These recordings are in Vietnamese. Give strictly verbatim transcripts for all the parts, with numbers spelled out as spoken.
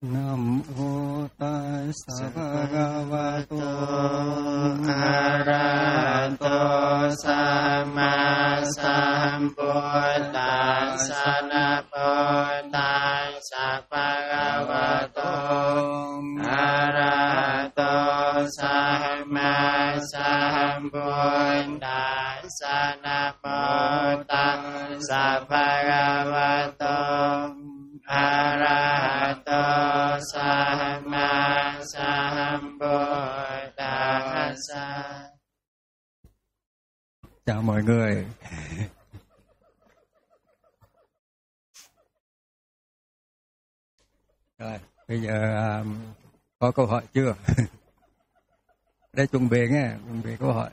Nam mô Tassa Bhagavato Arahato Samma Sambuddhassa. Namo Tassa Bhagavato Arahato Samma Sambuddhassa. Namo Tassa Bhagavato Arahato Samma Sambuddhassa. Chào mọi người. Rồi, bây giờ um, có câu hỏi chưa? Đây chuẩn bị nghe, chuẩn bị câu hỏi.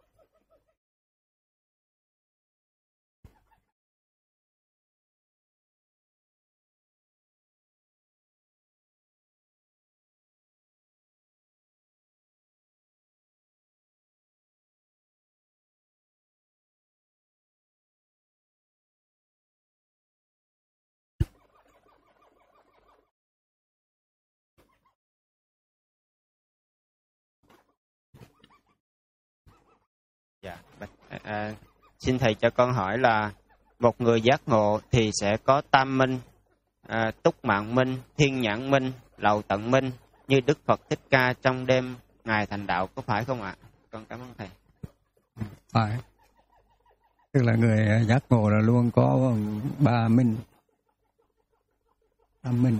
Dạ, à, xin thầy cho con hỏi là một người giác ngộ thì sẽ có tam minh, à, túc mạng minh, thiên nhãn minh, lậu tận minh như Đức Phật Thích Ca trong đêm ngài thành đạo, có phải không ạ? Con cảm ơn thầy. Phải, tức là người giác ngộ là luôn có ba minh, tam minh.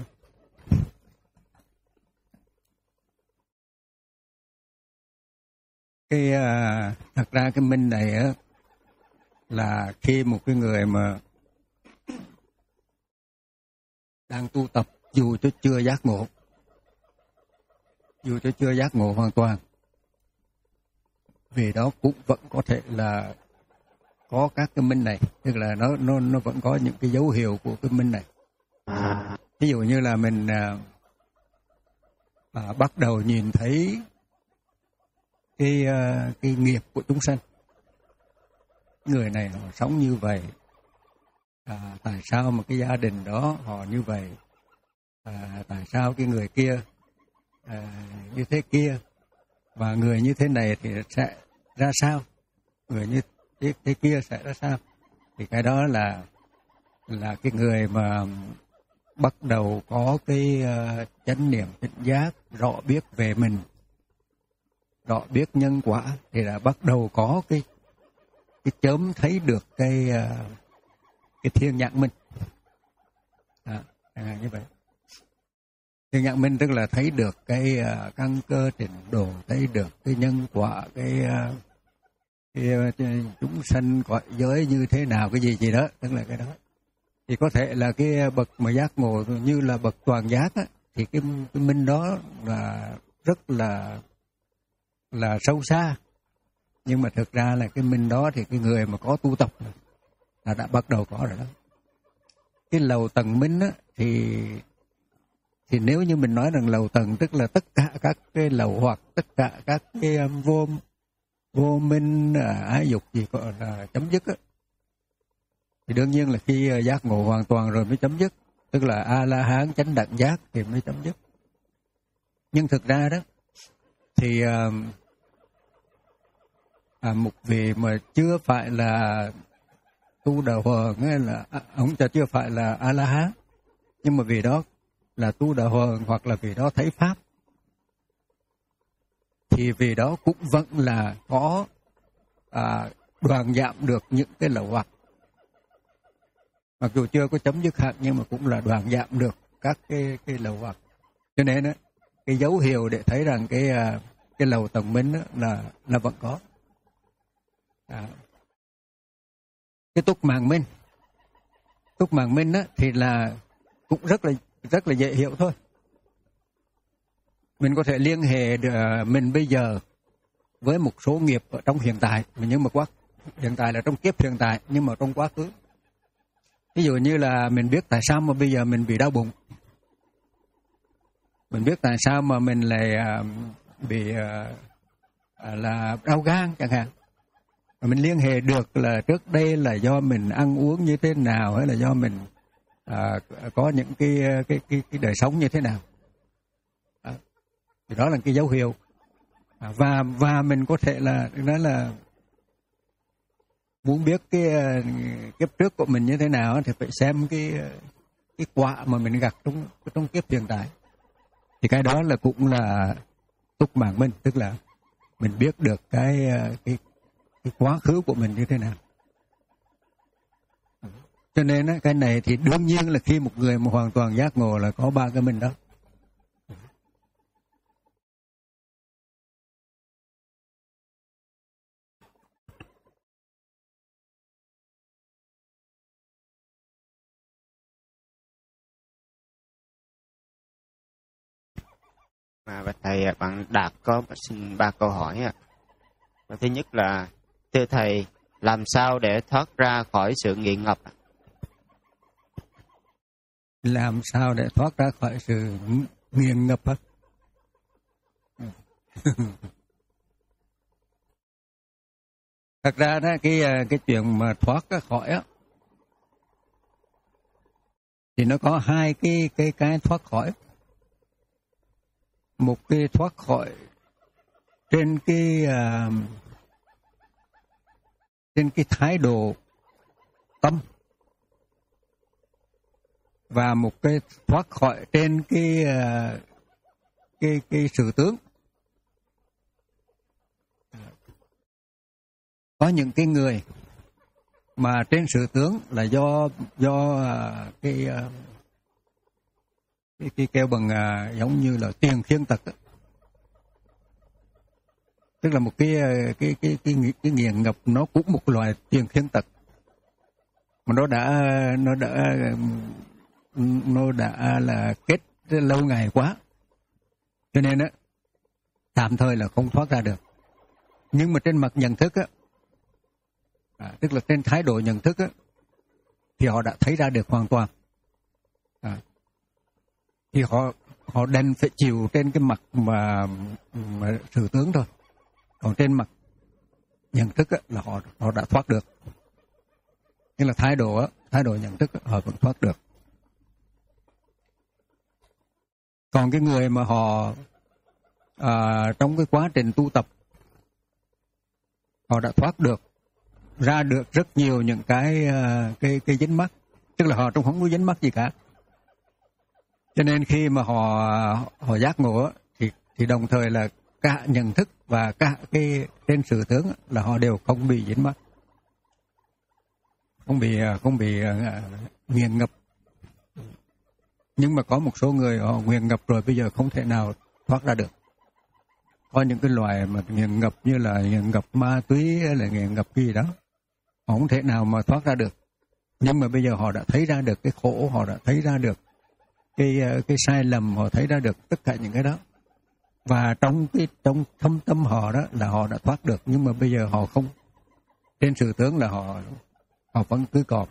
Cái à, thật ra cái minh này á là khi một cái người mà đang tu tập dù cho chưa giác ngộ, dù cho chưa giác ngộ hoàn toàn, vì đó cũng vẫn có thể là có các cái minh này, tức là nó nó nó vẫn có những cái dấu hiệu của cái minh này. Ví dụ như là mình à, à, bắt đầu nhìn thấy cái cái nghiệp của chúng sanh, người này họ sống như vậy, à, tại sao mà cái gia đình đó họ như vậy, à, tại sao cái người kia à, như thế kia, và người như thế này thì sẽ ra sao, người như thế, thế kia sẽ ra sao. Thì cái đó là là cái người mà bắt đầu có cái uh, chánh niệm tỉnh giác, rõ biết về mình, rõ biết nhân quả, thì đã bắt đầu có cái cái chớm thấy được cái cái thiên nhãn minh. À, à, như vậy. Thiên nhãn minh tức là thấy được cái uh, căn cơ trình độ, thấy được cái nhân quả, cái, uh, cái uh, chúng sanh cõi giới như thế nào, cái gì gì đó, tức là cái đó. Thì có thể là cái bậc mà giác ngộ như là bậc toàn giác á, thì cái, cái minh đó là rất là là sâu xa, nhưng mà thực ra là cái minh đó thì cái người mà có tu tập là đã bắt đầu có rồi đó. Cái lầu tầng minh á, thì thì nếu như mình nói rằng lầu tầng tức là tất cả các cái lầu hoặc tất cả các cái um, vô vô minh ái dục gì gọi là chấm dứt á, thì đương nhiên là khi uh, giác ngộ hoàn toàn rồi mới chấm dứt, tức là A La Hán chánh đẳng giác thì mới chấm dứt. Nhưng thực ra đó thì uh, à, một vị mà chưa phải là tu đạo hoàng, hay là à, ông chưa phải là A La Hán, nhưng mà vì đó là tu đạo hoàng hoặc là vì đó thấy pháp, thì vì đó cũng vẫn là có à, đoạn giảm được những cái lậu hoặc, mặc dù chưa có chấm dứt hẳn nhưng mà cũng là đoạn giảm được các cái cái lậu hoặc. Cho nên đó, cái dấu hiệu để thấy rằng cái cái lầu tầng minh đó là là vẫn có. À. Cái túc mạng minh, túc mạng minh đó thì là cũng rất là rất là dễ hiểu thôi. Mình có thể liên hệ được mình bây giờ với một số nghiệp ở trong hiện tại, nhưng mà quá hiện tại là trong kiếp hiện tại, nhưng mà trong quá khứ. Ví dụ như là mình biết tại sao mà bây giờ mình bị đau bụng, mình biết tại sao mà mình lại uh, bị uh, là đau gan chẳng hạn. Mình liên hệ được là trước đây là do mình ăn uống như thế nào, hay là do mình uh, có những cái, cái cái cái đời sống như thế nào. Thì đó là cái dấu hiệu. Và và mình có thể là nói là muốn biết cái kiếp trước của mình như thế nào thì phải xem cái cái quả mà mình gặt trong trong kiếp hiện tại. Thì cái đó là cũng là túc mạng minh, tức là mình biết được cái cái cái quá khứ của mình như thế nào. Cho nên cái này thì đương nhiên là khi một người mà hoàn toàn giác ngộ là có ba cái minh đó. Mà bạch thầy, bạn Đạt có xin ba câu hỏi ạ. Thứ nhất là, thưa thầy, làm sao để thoát ra khỏi sự nghiện ngập? Làm sao để thoát ra khỏi sự nghiện ngập á? Thật ra đó, cái cái chuyện mà thoát ra khỏi á thì nó có hai cái cái cái thoát khỏi. Một cái thoát khỏi trên cái uh, trên cái thái độ tâm, và một cái thoát khỏi trên cái uh, cái cái sự tướng. Có những cái người mà trên sự tướng là do do uh, cái uh, cái, cái kêu bằng uh, giống như là tiền khiên tật đó. Tức là một cái cái cái cái cái, cái nghiện ngập, nó cũng một loại tiền khiên tật mà nó đã nó đã nó đã là kết lâu ngày quá, cho nên á tạm thời là không thoát ra được. Nhưng mà trên mặt nhận thức á, à, tức là trên thái độ nhận thức á, thì họ đã thấy ra được hoàn toàn. À, thì họ họ đành phải chịu trên cái mặt mà, mà sự tướng thôi, còn trên mặt nhận thức á, là họ họ đã thoát được. Nghĩa là thái độ á, thái độ nhận thức á, họ vẫn thoát được. Còn cái người mà họ à, trong cái quá trình tu tập, họ đã thoát được ra được rất nhiều những cái cái cái dính mắc, tức là họ trong không có dính mắc gì cả. Cho nên khi mà họ họ giác ngộ thì thì đồng thời là cả nhận thức và cả cái trên sự tướng là họ đều không bị dính mắc, không bị không bị nghiền ngập. Nhưng mà có một số người họ nghiền ngập rồi bây giờ không thể nào thoát ra được. Có những cái loại mà nghiền ngập như là nghiền ngập ma túy hay là nghiền ngập gì đó, họ không thể nào mà thoát ra được. Nhưng mà bây giờ họ đã thấy ra được cái khổ, họ đã thấy ra được cái cái sai lầm, họ thấy ra được tất cả những cái đó. Và trong cái trong thâm tâm họ đó là họ đã thoát được, nhưng mà bây giờ họ không, trên sự tướng là họ họ vẫn cứ còn.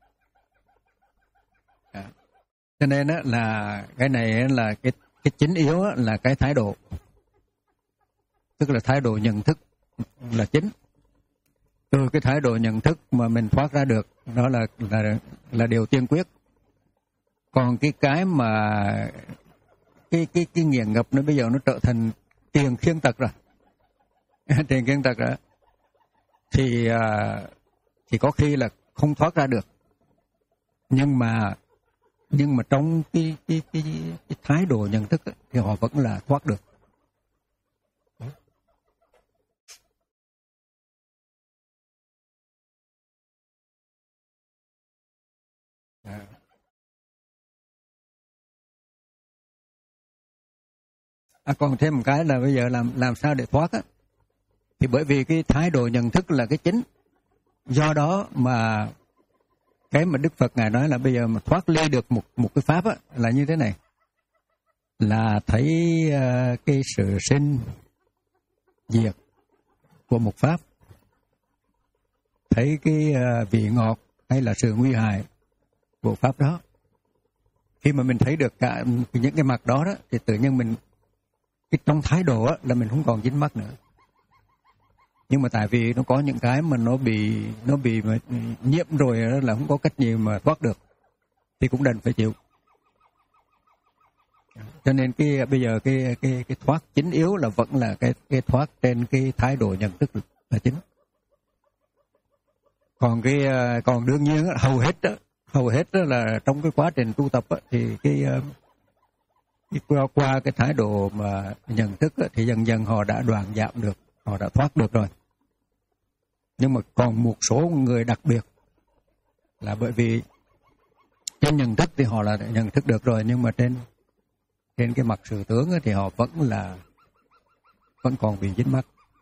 À. Cho nên đó là cái này là cái cái chính yếu là cái thái độ, tức là thái độ nhận thức là chính. Từ cái thái độ nhận thức mà mình thoát ra được, đó là là là điều tiên quyết. Còn cái cái mà cái cái cái nghiện ngập nó bây giờ nó trở thành tiền khiên tật rồi, tiền khiên tật rồi, thì thì có khi là không thoát ra được. Nhưng mà nhưng mà trong cái cái cái, cái thái độ nhận thức ấy, thì họ vẫn là thoát được. À. À, còn thêm một cái là bây giờ làm làm sao để thoát á, thì bởi vì cái thái độ nhận thức là cái chính. Do đó mà cái mà Đức Phật Ngài nói là bây giờ mà thoát ly được một một cái pháp á, là như thế này, là thấy uh, cái sự sinh diệt của một pháp, thấy cái uh, vị ngọt hay là sự nguy hại của pháp đó. Khi mà mình thấy được cả những cái mặt đó đó, thì tự nhiên mình cái trong thái độ á, là mình không còn dính mắc nữa. Nhưng mà tại vì nó có những cái mà nó bị nó bị mà nhiễm rồi đó, là không có cách gì mà thoát được, thì cũng đành phải chịu. Cho cho nên cái bây giờ cái cái cái thoát chính yếu là vẫn là cái cái thoát trên cái thái độ nhận thức là chính. Còn cái còn đương nhiên hầu hết đó, hầu hết đó là trong cái quá trình tu tập đó, thì cái, cái qua, qua cái thái độ mà nhận thức đó, thì dần dần họ đã đoạn giảm được, họ đã thoát được rồi. Nhưng mà còn một số người đặc biệt là bởi vì trên nhận thức thì họ là nhận thức được rồi, nhưng mà trên trên cái mặt sự tướng thì họ vẫn là vẫn còn bị dính mắc.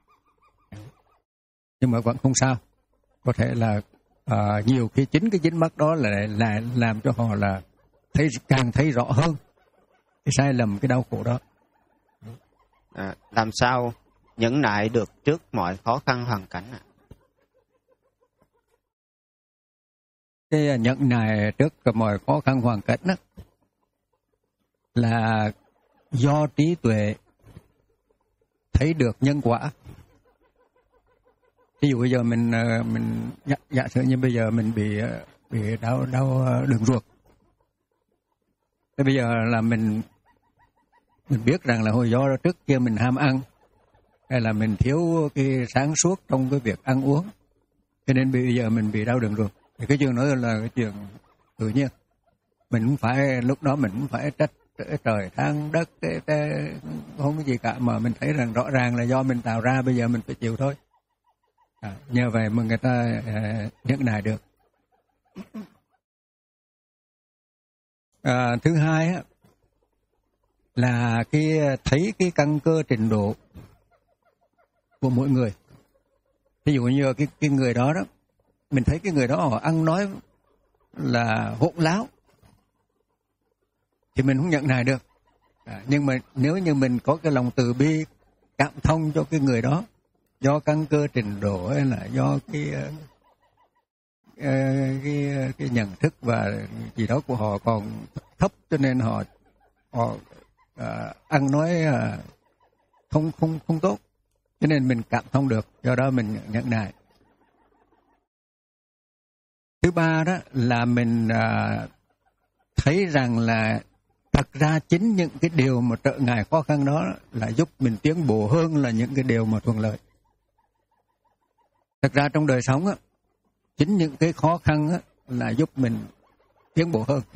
Nhưng mà vẫn không sao, có thể là à, nhiều khi chính cái dính mắc đó là lại làm cho họ là thấy càng thấy rõ hơn cái sai lầm, cái đau khổ đó. À, làm sao nhẫn nại được trước mọi khó khăn hoàn cảnh ạ? À? Cái nhẫn nại trước mọi khó khăn hoàn cảnh đó là do trí tuệ thấy được nhân quả. Ví dụ bây giờ mình mình giả, giả sử như bây giờ mình bị bị đau đau đường ruột. Thế bây giờ là mình mình biết rằng là hồi do trước kia mình ham ăn, hay là mình thiếu cái sáng suốt trong cái việc ăn uống, cho nên bây giờ mình bị đau đường ruột. Thì cái chuyện đó là cái chuyện tự nhiên. Mình không phải lúc đó mình không phải trách trời than đất cái, cái, không có gì cả, mà mình thấy rằng rõ ràng là do mình tạo ra, bây giờ mình phải chịu thôi. À, nhờ vậy mà người ta à, nhẫn nại được. À, thứ hai á, là cái thấy cái căn cơ trình độ của mỗi người. Ví dụ như cái cái người đó đó, mình thấy cái người đó họ ăn nói là hỗn láo thì mình không nhận nại được. À, nhưng mà nếu như mình có cái lòng từ bi cảm thông cho cái người đó, do căn cơ trình độ hay là do cái uh, cái cái nhận thức và gì đó của họ còn thấp, cho nên họ họ uh, ăn nói uh, không không không tốt, cho nên mình cảm thông được, do đó mình nhận nại. Thứ ba đó là mình uh, thấy rằng là thật ra chính những cái điều mà trợ ngại khó khăn đó là giúp mình tiến bộ hơn là những cái điều mà thuận lợi. Thật ra trong đời sống á, chính những cái khó khăn á là giúp mình tiến bộ hơn.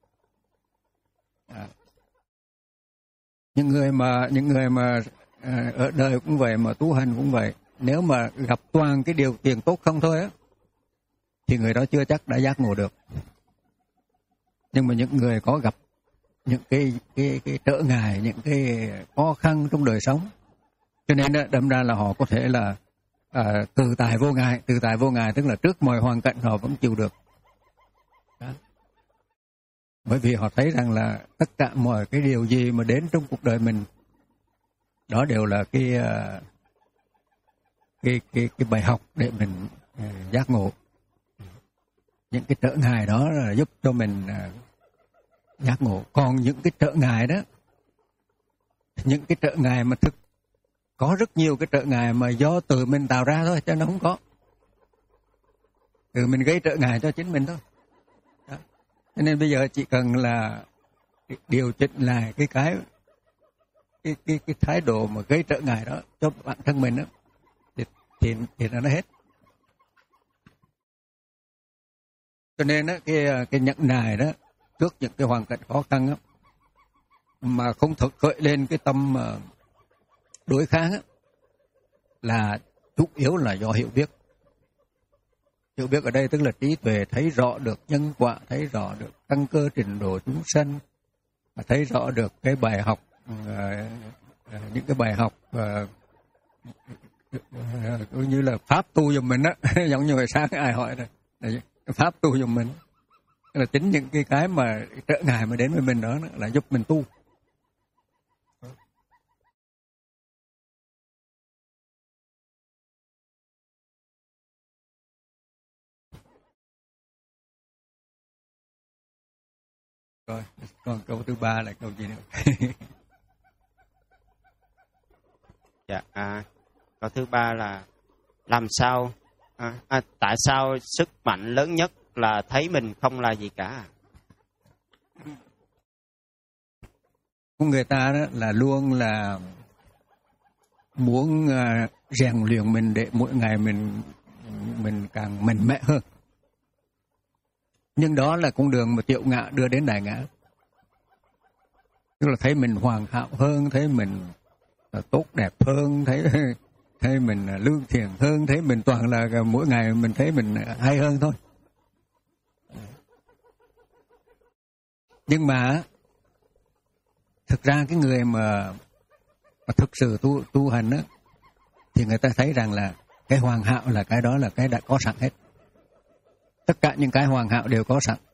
À. Những người mà những người mà à, ở đời cũng vậy, mà tu hành cũng vậy, nếu mà gặp toàn cái điều kiện tốt không thôi á, thì người đó chưa chắc đã giác ngộ được. Nhưng mà những người có gặp những cái cái cái trở ngại, những cái khó khăn trong đời sống, cho nên đó, đâm ra là họ có thể là à, từ tài vô ngại, từ tài vô ngại tức là trước mọi hoàn cảnh họ vẫn chịu được. Đó. Bởi vì họ thấy rằng là tất cả mọi cái điều gì mà đến trong cuộc đời mình, đó đều là cái cái cái cái bài học để mình uh, giác ngộ. Những cái trở ngại đó là giúp cho mình uh, giác ngộ. Còn những cái trở ngại đó, những cái trở ngại mà thực có rất nhiều cái trở ngại mà do tự mình tạo ra thôi, chứ nó không có. Tự mình gây trở ngại cho chính mình thôi. Đó. Cho nên bây giờ chỉ cần là điều chỉnh lại cái cái cái cái, cái thái độ mà gây trở ngại đó cho bản thân mình đó, thì thì, thì nó hết. Cho nên đó, cái cái nhẫn nại đó trước những cái hoàn cảnh khó khăn đó, mà không thực khởi lên cái tâm đối kháng đó, là chủ yếu là do hiểu biết. Hiểu biết ở đây tức là trí tuệ thấy rõ được nhân quả, thấy rõ được căn cơ trình độ chúng sanh, và thấy rõ được cái bài học, uh, những cái bài học uh, uh, như là pháp tu giùm mình á, giống như hồi sáng ai hỏi rồi, pháp tu giùm mình, là chính những cái cái mà trở ngại mà đến với mình đó là giúp mình tu. Rồi, còn câu thứ ba là câu gì nữa? Dạ, à, câu thứ ba là làm sao, à, à, tại sao sức mạnh lớn nhất là thấy mình không là gì cả? của người ta đó là luôn là muốn uh, rèn luyện mình để mỗi ngày mình mình càng mạnh mẽ hơn. Nhưng đó là con đường mà tiểu ngã đưa đến đại ngã. Tức là thấy mình hoàn hảo hơn, thấy mình tốt đẹp hơn, thấy thấy mình lương thiện hơn, thấy mình toàn là mỗi ngày mình thấy mình hay hơn thôi. Nhưng mà thực ra cái người mà, mà thực sự tu tu hành á, thì người ta thấy rằng là cái hoàn hảo là cái đó là cái đã có sẵn hết. Tất cả những cái hoàn hảo đều có sẵn.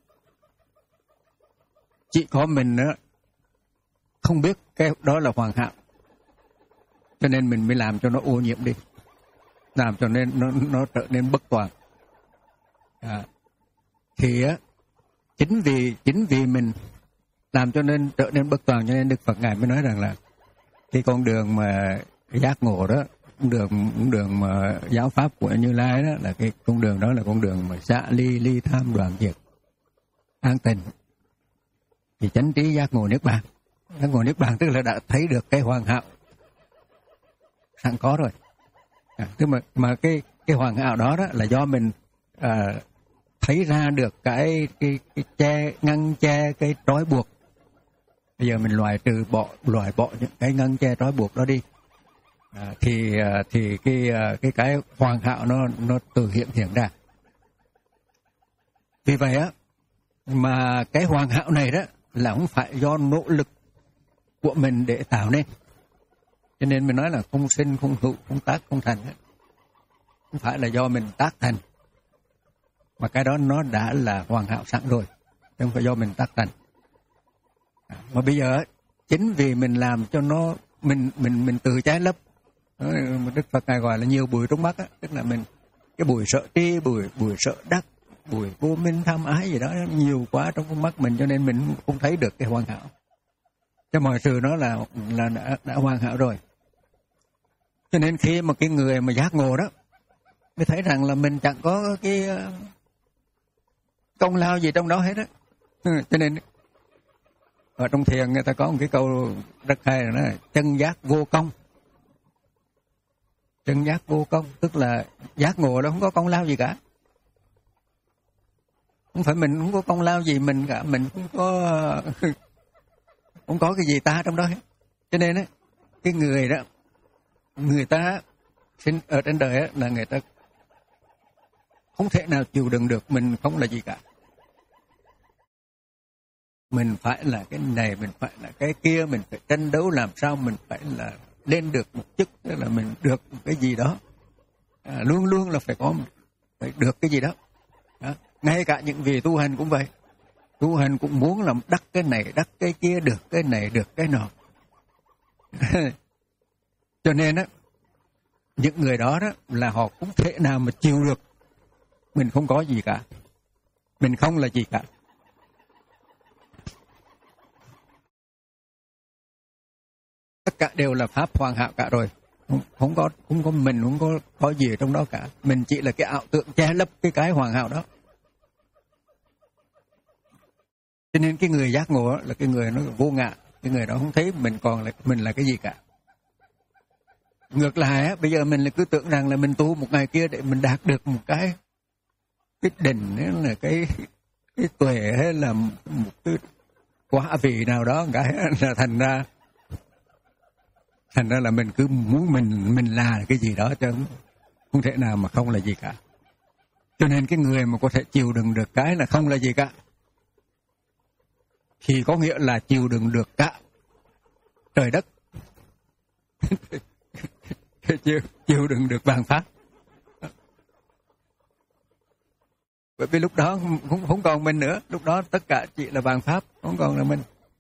Chỉ có mình đó, không biết cái đó là hoàn hảo, cho nên mình mới làm cho nó ô nhiễm đi, làm cho nên nó nó trở nên bất toàn. À, thì á, chính vì chính vì mình làm cho nên trở nên bất toàn, cho nên Đức Phật ngài mới nói rằng là cái con đường mà giác ngộ đó, con đường con đường mà giáo pháp của Như Lai đó là cái con đường đó là con đường mà xả ly ly tham đoạn diệt an tịnh, thì chánh trí giác ngộ niết bàn. Giác ngộ niết bàn tức là đã thấy được cái hoàn hảo sẵn có rồi. À, tức mà mà cái cái hoàn hảo đó đó là do mình à, thấy ra được cái cái cái che ngăn che cái trói buộc. Bây giờ mình loại trừ bỏ loại bỏ những cái ngăn che trói buộc đó đi, à, thì thì cái cái cái hoàn hảo nó nó tự hiện hiện ra. Vì vậy á, mà cái hoàn hảo này đó là không phải do nỗ lực của mình để tạo nên. Cho nên mình nói là không sinh, không hữu, không tác, không thành. Không phải là do mình tác thành, mà cái đó nó đã là hoàn hảo sẵn rồi, không phải do mình tác thành. Mà bây giờ chính vì mình làm cho nó mình mình mình tự trái lấp. Đức Phật ngài gọi là nhiều bụi trong mắt á, tức là mình cái bụi sợ tri, bụi bụi sợ đắc, bụi vô minh tham ái gì đó nhiều quá trong con mắt mình, cho nên mình không thấy được cái hoàn hảo. Cho mọi sự nó là là đã, đã hoàn hảo rồi. Cho nên khi mà cái người mà giác ngộ đó mới thấy rằng là mình chẳng có cái công lao gì trong đó hết á. Cho nên ở trong thiền người ta có một cái câu rất hay là chân giác vô công. Chân giác vô công tức là giác ngộ đó không có công lao gì cả. Không phải mình không có công lao gì mình cả, mình không có không có cái gì ta trong đó hết. Cho nên á, cái người đó, người ta sinh ở trên đời á, là người ta không thể nào chịu đựng được mình không là gì cả. Mình phải là cái này, mình phải là cái kia, mình phải tranh đấu làm sao mình phải là lên được một chức, tức là mình được một cái gì đó. À, luôn luôn là phải có, phải được cái gì đó. Đó. Ngay cả những vị tu hành cũng vậy. Tu hành cũng muốn làm đắc cái này, đắc cái kia, được cái này, được cái nọ. Cho nên á, những người đó đó là họ không thể nào mà chịu được mình không có gì cả, mình không là gì cả. Tất cả đều là pháp hoàn hảo cả rồi, không, không có không có mình không có có gì ở trong đó cả, mình chỉ là cái ảo tượng che lấp cái cái hoàn hảo đó. Cho nên cái người giác ngộ là cái người nó vô ngã, cái người đó không thấy mình còn là mình là cái gì cả. Ngược lại á, bây giờ mình là cứ tưởng rằng là mình tu một ngày kia để mình đạt được một cái cái đỉnh, là cái cái tuệ hay là một cái quả vị nào đó, cái là thành ra thành ra là mình cứ muốn mình mình là cái gì đó, chứ không thể nào mà không là gì cả. Cho nên cái người mà có thể chịu đựng được cái là không là gì cả thì có nghĩa là chịu đựng được cả trời đất. chịu, chịu đựng được vạn pháp. Bởi vì lúc đó không, không còn mình nữa, lúc đó tất cả chỉ là vạn pháp, không còn là mình.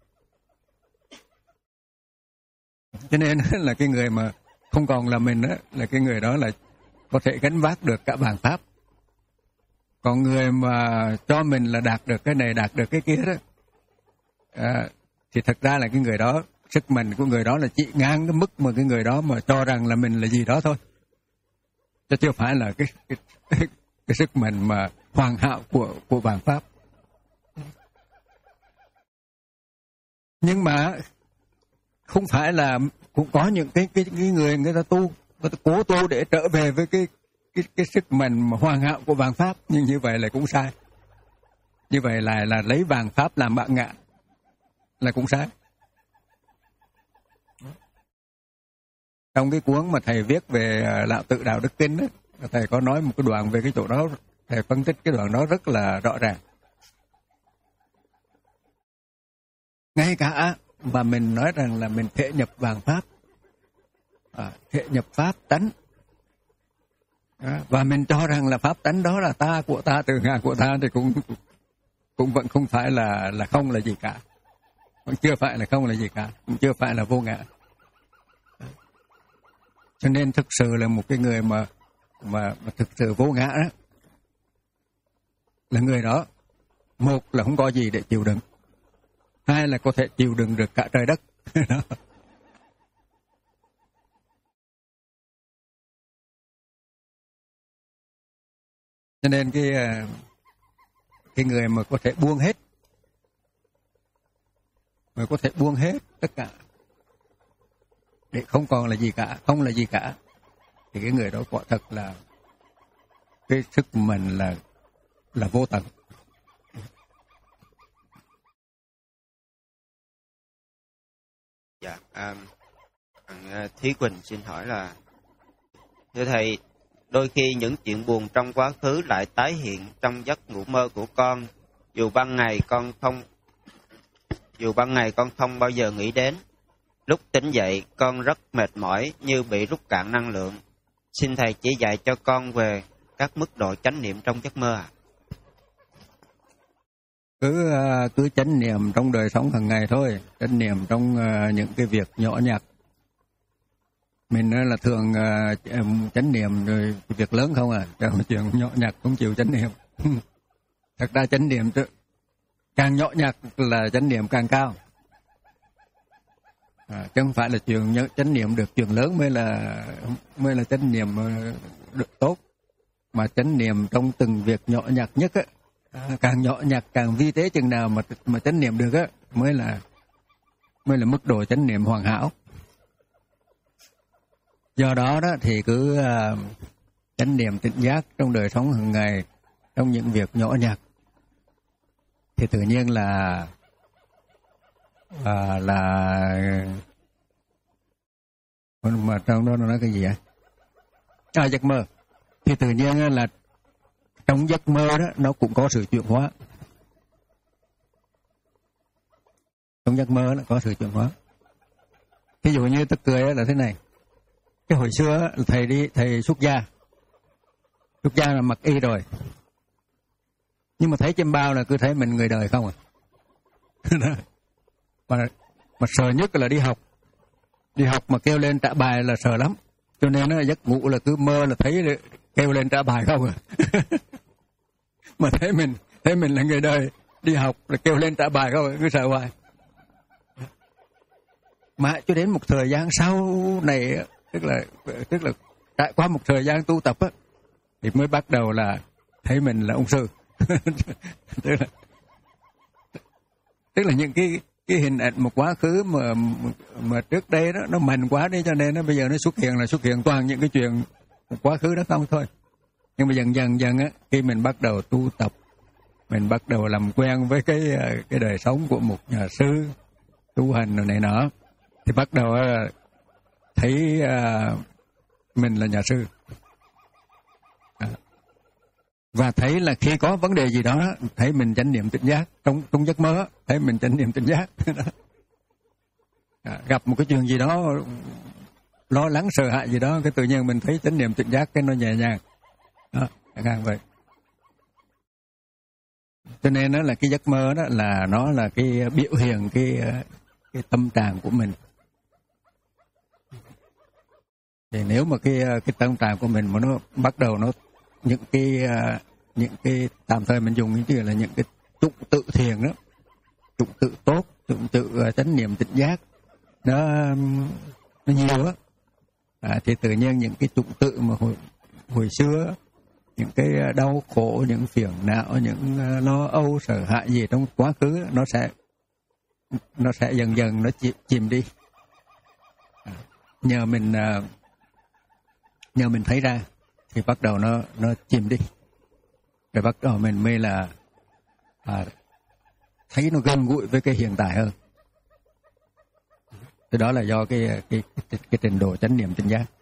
Cho nên là cái người mà không còn là mình đó, là cái người đó là có thể gánh vác được cả vạn pháp. Còn người mà cho mình là đạt được cái này, đạt được cái kia đó, à, thì thật ra là cái người đó, sức mạnh của người đó là chỉ ngang cái mức mà cái người đó mà cho rằng là mình là gì đó thôi, chứ chưa phải là cái cái, cái, cái sức mạnh mà hoàn hảo của của vạn pháp. Nhưng mà không phải là cũng có những cái cái, cái người người ta tu, người ta cố tu để trở về với cái cái cái sức mạnh hoàn hảo của vàng pháp, nhưng như vậy là cũng sai. Như vậy là là lấy vàng pháp làm bạn ngạn là cũng sai. Trong cái cuốn mà thầy viết về Lão Tự Đạo Đức Kinh đó, thầy có nói một cái đoạn về cái chỗ đó, thầy phân tích cái đoạn đó rất là rõ ràng. Ngay cả mà mình nói rằng là mình thể nhập vàng pháp, à, thể nhập pháp tánh, à, và mình cho rằng là pháp tánh đó là ta của ta, từ ngã của ta, thì cũng cũng vẫn không phải là là không là gì cả, vẫn chưa phải là không là gì cả, cũng chưa phải là vô ngã. Cho nên thực sự là một cái người mà mà, mà thực sự vô ngã đó, là người đó, một là không có gì để chịu đựng, hai là có thể chịu đựng được cả trời đất. Cho nên cái cái người mà có thể buông hết, mà có thể buông hết tất cả để không còn là gì cả, không là gì cả, thì cái người đó quả thật là cái sức mình là là vô tận. Dạ, à, Thúy Quỳnh xin hỏi là, thưa thầy, đôi khi những chuyện buồn trong quá khứ lại tái hiện trong giấc ngủ mơ của con, dù ban ngày con không dù ban ngày con không bao giờ nghĩ đến. Lúc tỉnh dậy, con rất mệt mỏi như bị rút cạn năng lượng. Xin thầy chỉ dạy cho con về các mức độ chánh niệm trong giấc mơ ạ. À? Cứ cứ chánh niệm trong đời sống hàng ngày thôi, chánh niệm trong uh, những cái việc nhỏ nhặt. Mình uh, là thường uh, chánh niệm rồi việc lớn không à, chẳng chuyện nhỏ nhặt cũng chịu chánh niệm. Thật ra chánh niệm càng nhỏ nhặt là chánh niệm càng cao. À, chứ không phải là chuyện chánh niệm được chuyện lớn mới là mới là chánh niệm được tốt, mà chánh niệm trong từng việc nhỏ nhặt nhất á, à, càng nhỏ nhặt càng vi tế chừng nào mà mà chánh niệm được á mới là mới là mức độ chánh niệm hoàn hảo. Do đó đó thì cứ uh, chánh niệm tỉnh giác trong đời sống hàng ngày, trong những việc nhỏ nhặt, thì tự nhiên là à, là mà trong đó nó nói cái gì ạ? À, giấc mơ. Thì tự nhiên là trong giấc mơ đó nó cũng có sự chuyển hóa. Trong giấc mơ nó có sự chuyển hóa. Ví dụ như tức cười là thế này. Cái hồi xưa thầy đi thầy xuất gia, xuất gia là mặc y rồi, nhưng mà thấy chêm bao là cứ thấy mình người đời không à. mà, mà sợ nhất là đi học, đi học mà kêu lên trả bài là sợ lắm, cho nên nó giấc ngủ là cứ mơ là thấy kêu lên trả bài không à. Mà thấy mình thấy mình là người đời đi học là kêu lên trả bài không à, cứ sợ hoài. Mà cho đến một thời gian sau này, tức là tức là trải qua một thời gian tu tập á, thì mới bắt đầu là thấy mình là ông sư. tức là tức là những cái cái hình ảnh một quá khứ mà mà trước đây đó nó mạnh quá đi, cho nên nó bây giờ nó xuất hiện là xuất hiện toàn những cái chuyện một quá khứ đó không thôi. Nhưng mà dần dần dần á, khi mình bắt đầu tu tập, mình bắt đầu làm quen với cái cái đời sống của một nhà sư tu hành rồi này nọ, thì bắt đầu thấy uh, mình là nhà sư. À. Và thấy là khi có vấn đề gì đó, thấy mình chánh niệm tỉnh giác. Trong, trong giấc mơ, thấy mình chánh niệm tỉnh giác. À, gặp một cái chuyện gì đó, lo lắng sợ hãi gì đó, cái tự nhiên mình thấy chánh niệm tỉnh giác, cái nó nhẹ nhàng. Đó, chẳng vậy. Cho nên đó là cái giấc mơ đó là nó là cái biểu hiện cái, cái tâm trạng của mình. Thì nếu mà cái cái tâm trạng của mình mà nó bắt đầu nó những cái những cái tạm thời mình dùng những chữ là những cái tụng tự thiền đó, tụng tự tốt, tụng tự chánh niệm tỉnh giác, nó nó nhiều á, à, thì tự nhiên những cái tụng tự mà hồi hồi xưa, những cái đau khổ, những phiền não, những lo âu sợ hãi gì trong quá khứ, nó sẽ nó sẽ dần dần nó chìm đi. nhờ mình uh, nhờ mình thấy ra thì bắt đầu nó nó chìm đi, rồi bắt đầu mình mới là à, thấy nó gần gũi với cái hiện tại hơn. Thì đó là do cái cái cái, cái trình độ chánh niệm tỉnh giác.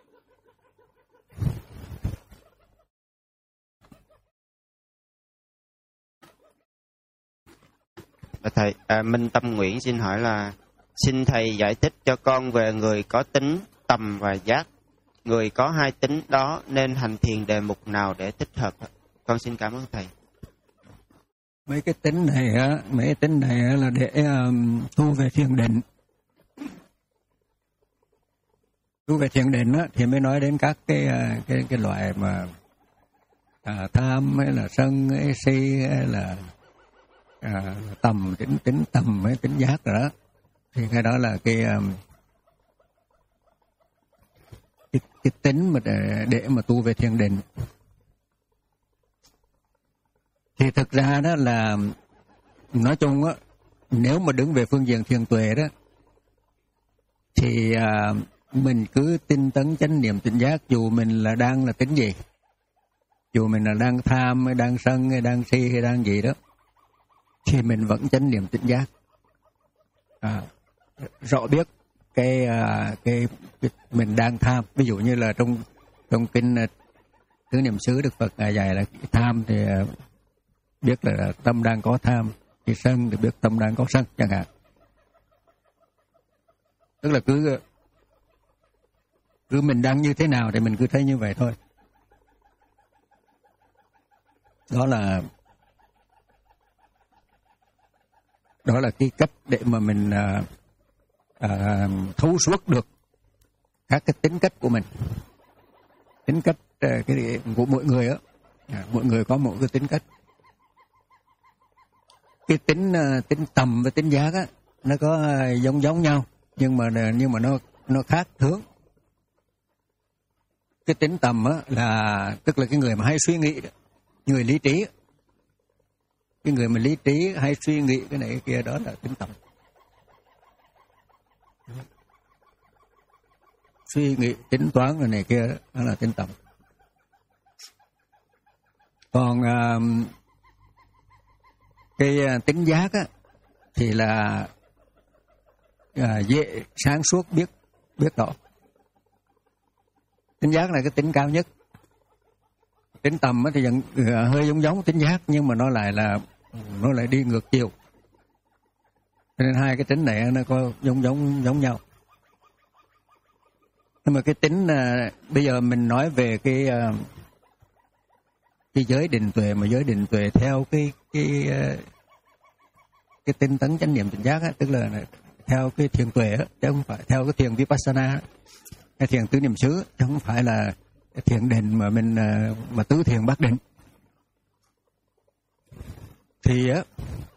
Thầy à, Minh Tâm Nguyễn xin hỏi là xin thầy giải thích cho con về người có tính tầm và giác. Người có hai tính đó nên hành thiền đề mục nào để thích hợp? Con xin cảm ơn thầy. Mấy cái tính này á, mấy cái tính này á là để um, tu về thiền định. Tu về thiền định á thì mới nói đến các cái cái cái loại mà à, tham hay là sân hay si hay là à, tầm tính tính tầm hay tính giác rồi đó. Thì cái đó là cái um, cái, cái tính mà để, để mà tu về thiền định. Thì thực ra đó là nói chung á, nếu mà đứng về phương diện thiền tuệ đó thì à, mình cứ tinh tấn chánh niệm tỉnh giác, dù mình là đang là tính gì, dù mình là đang tham hay đang sân hay đang si hay đang gì đó, thì mình vẫn chánh niệm tỉnh giác, à, rõ biết cái, à, cái cái mình đang tham. Ví dụ như là trong trong kinh Tứ Niệm xứ Đức Phật à, dạy là tham thì à, biết là tâm đang có tham, thì sân thì biết tâm đang có sân chẳng hạn. Tức là cứ cứ mình đang như thế nào thì mình cứ thấy như vậy thôi. Đó là đó là cái cách để mà mình à, à, thấu suốt được các cái tính cách của mình. Tính cách à, cái của mỗi người á, à, mỗi người có một cái tính cách. Cái tính uh, tính tầm và tính giác á, nó có uh, giống giống nhau, nhưng mà nhưng mà nó nó khác hướng. Cái tính tầm á là tức là cái người mà hay suy nghĩ đó, người lý trí. Cái người mà lý trí hay suy nghĩ cái này cái kia đó là tính tầm. Suy nghĩ tính toán cái này kia đó, đó là tính tầm. Còn uh, cái tính giác á thì là à, dễ sáng suốt biết biết rõ. Tính giác là cái tính cao nhất. Tính tầm á thì vẫn à, hơi giống giống tính giác, nhưng mà nó lại là nó lại đi ngược chiều. Cho nên hai cái tính này nó có giống giống giống nhau. Nhưng mà cái tính à, bây giờ mình nói về cái à, cái giới định tuệ, mà giới định tuệ theo cái cái cái tinh tấn chánh niệm tỉnh giác á, tức là theo cái thiền tuệ á, chứ không phải theo cái thiền vipassana, cái thiền tứ niệm xứ, chứ không phải là thiền định mà mình mà tứ thiền bát định. Thì á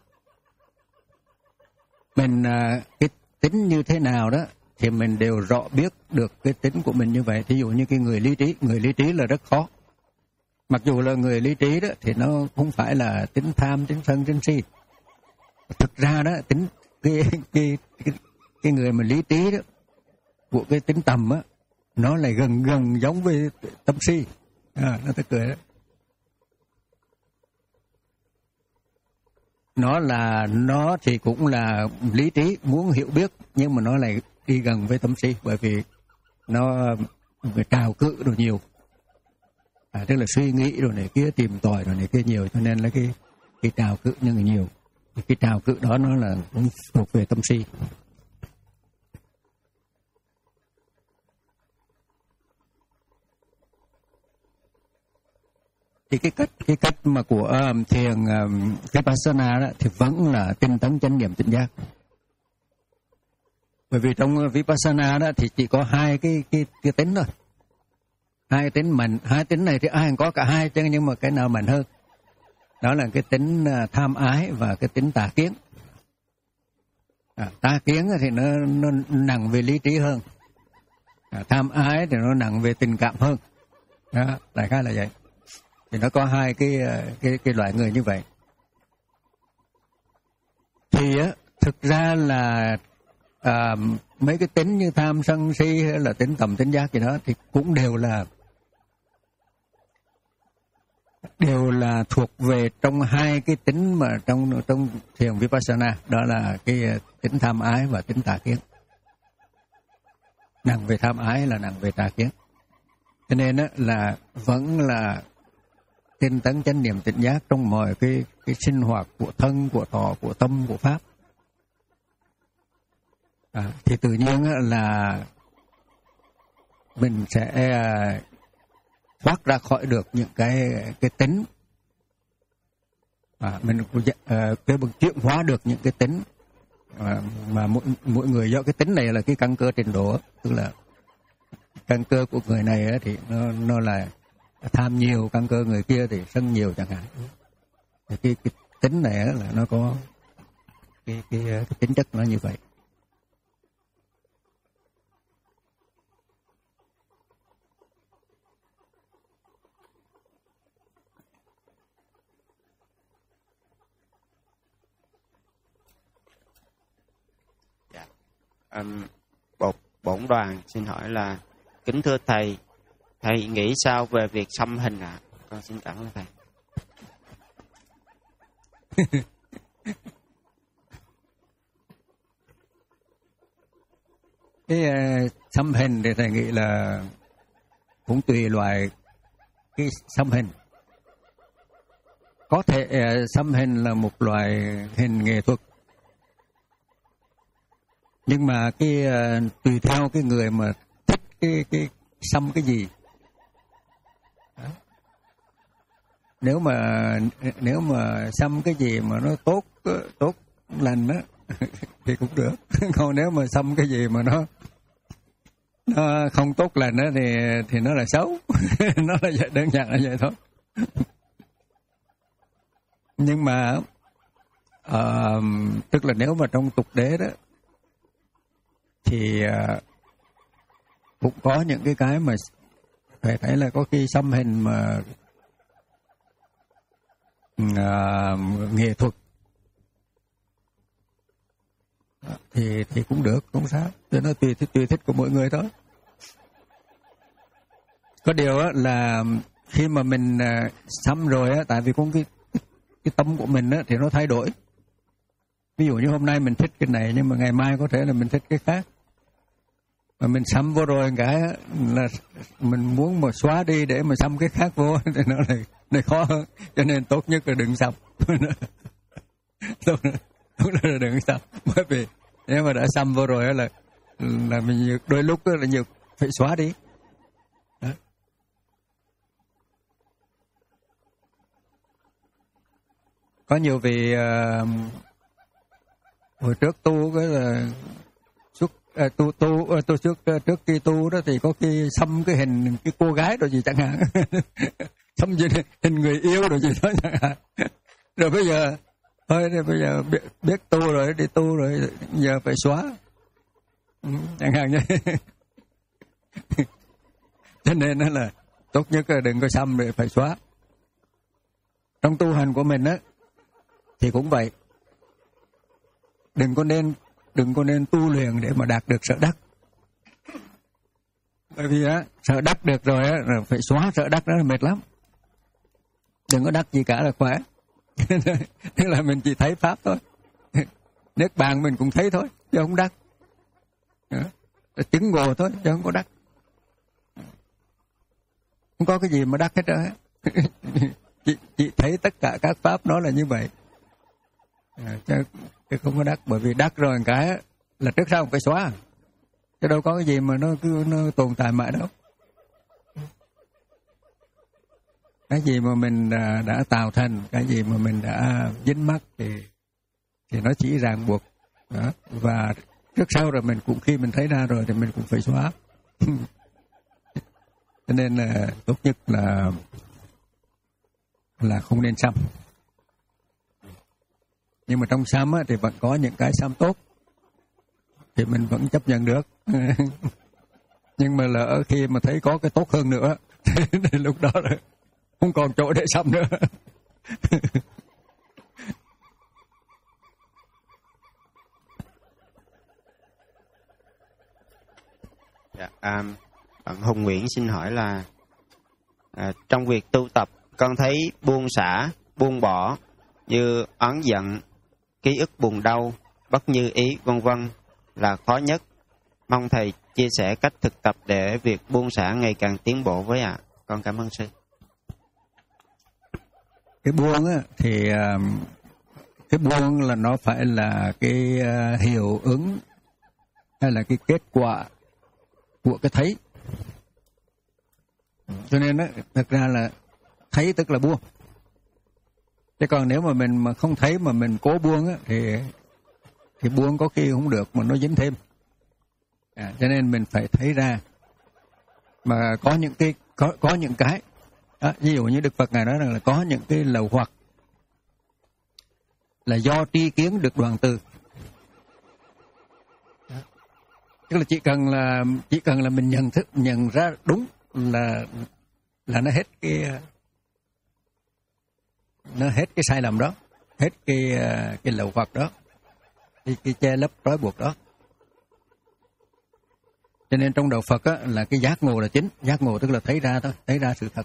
mình cái tính như thế nào đó thì mình đều rõ biết được cái tính của mình như vậy. Thí dụ như cái người lý trí, người lý trí là rất khó. Mặc dù là người lý trí đó thì nó không phải là tính tham, tính sân, tính si. Thực ra đó tính cái cái cái, cái người mà lý trí đó của cái tính tầm á, nó lại gần gần giống với tâm si. À, nó tức cười đó. Nó là nó thì cũng là lý trí muốn hiểu biết, nhưng mà nó lại đi gần với tâm si, bởi vì nó trào cự đồ nhiều. À, tức là suy nghĩ rồi này kia, tìm tòi rồi này kia nhiều, cho nên là cái cái trào cự như người nhiều. Cái trào cự đó nó là cũng thuộc về tâm si. Thì cái cách cái cách mà của um, thiền um, vipassana đó thì vẫn là tinh tấn chánh niệm tỉnh giác. Bởi vì trong vipassana đó thì chỉ có hai cái cái cái tính thôi. Hai tính mạnh, hai tính này thì ai cũng có cả hai, chứ nhưng mà cái nào mạnh hơn? Đó là cái tính tham ái và cái tính tà kiến. À, tà kiến thì nó, nó nặng về lý trí hơn. À, tham ái thì nó nặng về tình cảm hơn. Đó, đại khái là vậy. Thì nó có hai cái cái cái loại người như vậy. Thì á, thực ra là à, mấy cái tính như tham sân si hay là tính tầm tính giác gì đó thì cũng đều là đều là thuộc về trong hai cái tính mà trong trong thiền Vipassana, đó là cái tính tham ái và tính tà kiến. Nặng về tham ái là nặng về tà kiến. Cho nên á, là vẫn là tinh tấn chánh niệm tỉnh giác trong mọi cái cái sinh hoạt của thân, của thọ, của tâm, của pháp. À, thì tự nhiên á, là mình sẽ thoát ra khỏi được những cái cái tính, à, mình uh, cái chuyển hóa được những cái tính à, mà mỗi, mỗi người do cái tính này là cái căn cơ trình độ, tức là căn cơ của người này á, thì nó nó là tham nhiều, căn cơ người kia thì sân nhiều chẳng hạn. Thì cái, cái tính này á, là nó có cái, cái, cái tính chất nó như vậy. Um, bột bổn đoàn xin hỏi là kính thưa thầy, thầy nghĩ sao về việc xăm hình ạ? À? Con xin cảm ơn thầy. Cái uh, xăm hình thì thầy nghĩ là cũng tùy loại cái xăm hình. Có thể uh, xăm hình là một loại hình nghệ thuật, nhưng mà cái uh, tùy theo cái người mà thích cái cái xăm cái gì. Đó. Nếu mà nếu mà xăm cái gì mà nó tốt tốt lành đó thì cũng được. Còn nếu mà xăm cái gì mà nó nó không tốt lành đó thì thì nó là xấu. Nó là vậy, đơn giản là vậy thôi. Nhưng mà uh, tức là nếu mà trong tục đế đó thì uh, cũng có những cái cái mà phải thấy là có khi xăm hình mà uh, nghệ thuật thì thì cũng được, cũng sao, cho nó tùy tùy thích của mỗi người thôi. Có điều á, là khi mà mình uh, xăm rồi á, tại vì cũng cái cái tâm của mình á, thì nó thay đổi. Ví dụ như hôm nay mình thích cái này nhưng mà ngày mai có thể là mình thích cái khác. Mà mình xăm vô rồi cái là mình muốn mà xóa đi để mà xăm cái khác vô thì nó lại, lại khó hơn. Cho nên tốt nhất là đừng xăm. Tốt là đừng xăm. Bởi vì nếu mà đã xăm vô rồi là là mình đôi lúc là nhiều phải xóa đi. Đó. Có nhiều vị uh, hồi trước tu cái là suốt à, tu tu tu trước trước khi tu đó thì có khi xăm cái hình cái cô gái rồi gì chẳng hạn. Xăm gì hình người yêu rồi gì đó chẳng hạn. Rồi bây giờ thôi thì bây giờ biết, biết tu rồi, đi tu rồi, giờ phải xóa. Ừ, chẳng hạn như. Cho nên đó là tốt nhất là đừng có xăm rồi phải xóa. Trong tu hành của mình á thì cũng vậy. Đừng có nên đừng có nên tu luyện để mà đạt được sở đắc. Bởi vì á sở đắc được rồi á là phải xóa sở đắc đó là mệt lắm. Đừng có đắc gì cả là khỏe. Tức là mình chỉ thấy pháp thôi. Nước bàn mình cũng thấy thôi, chứ không đắc. Chứng ngộ thôi, chứ không có đắc. Không có cái gì mà đắc hết trơn. chị, chị thấy tất cả các pháp nó là như vậy. À, chứ, chứ không có đắc. Bởi vì đắc rồi một cái là trước sau phải xóa. Chứ đâu có cái gì mà nó cứ nó tồn tại mãi đâu. Cái gì mà mình đã, đã tạo thành, cái gì mà mình đã dính mắc thì thì nó chỉ ràng buộc. Đó. Và trước sau rồi mình cũng khi mình thấy ra rồi thì mình cũng phải xóa. Cho nên là tốt nhất là là không nên xăm. Nhưng mà trong xăm á, thì vẫn có những cái xăm tốt thì mình vẫn chấp nhận được. Nhưng mà lỡ khi mà thấy có cái tốt hơn nữa thì lúc đó rồi không còn chỗ để xăm nữa. Dạ, à, bạn Hùng Nguyễn xin hỏi là à, trong việc tu tập con thấy buông xả, buông bỏ như oán giận, ký ức buồn đau, bất như ý vân vân là khó nhất. Mong thầy chia sẻ cách thực tập để việc buông xả ngày càng tiến bộ với ạ. À. Con cảm ơn sư. Cái buông á thì cái buông là nó phải là cái hiệu ứng hay là cái kết quả của cái thấy. Cho nên á, thực ra là thấy tức là buông. Chứ còn nếu mà mình mà không thấy mà mình cố buông á thì thì buông có khi không được mà nó dính thêm. À, cho nên mình phải thấy ra. Mà có những cái có có những cái đó, ví dụ như Đức Phật ngài nói rằng là có những cái lầu hoặc là do tri kiến được đoàn từ. Đó. Tức là chỉ cần là chỉ cần là mình nhận thức nhận ra đúng là là nó hết cái nó hết cái sai lầm đó, hết cái cái lầu hoặc đó, cái, cái che lấp trói buộc đó. Cho nên trong đạo Phật á, là cái giác ngộ là chính, giác ngộ tức là thấy ra thôi, thấy ra sự thật.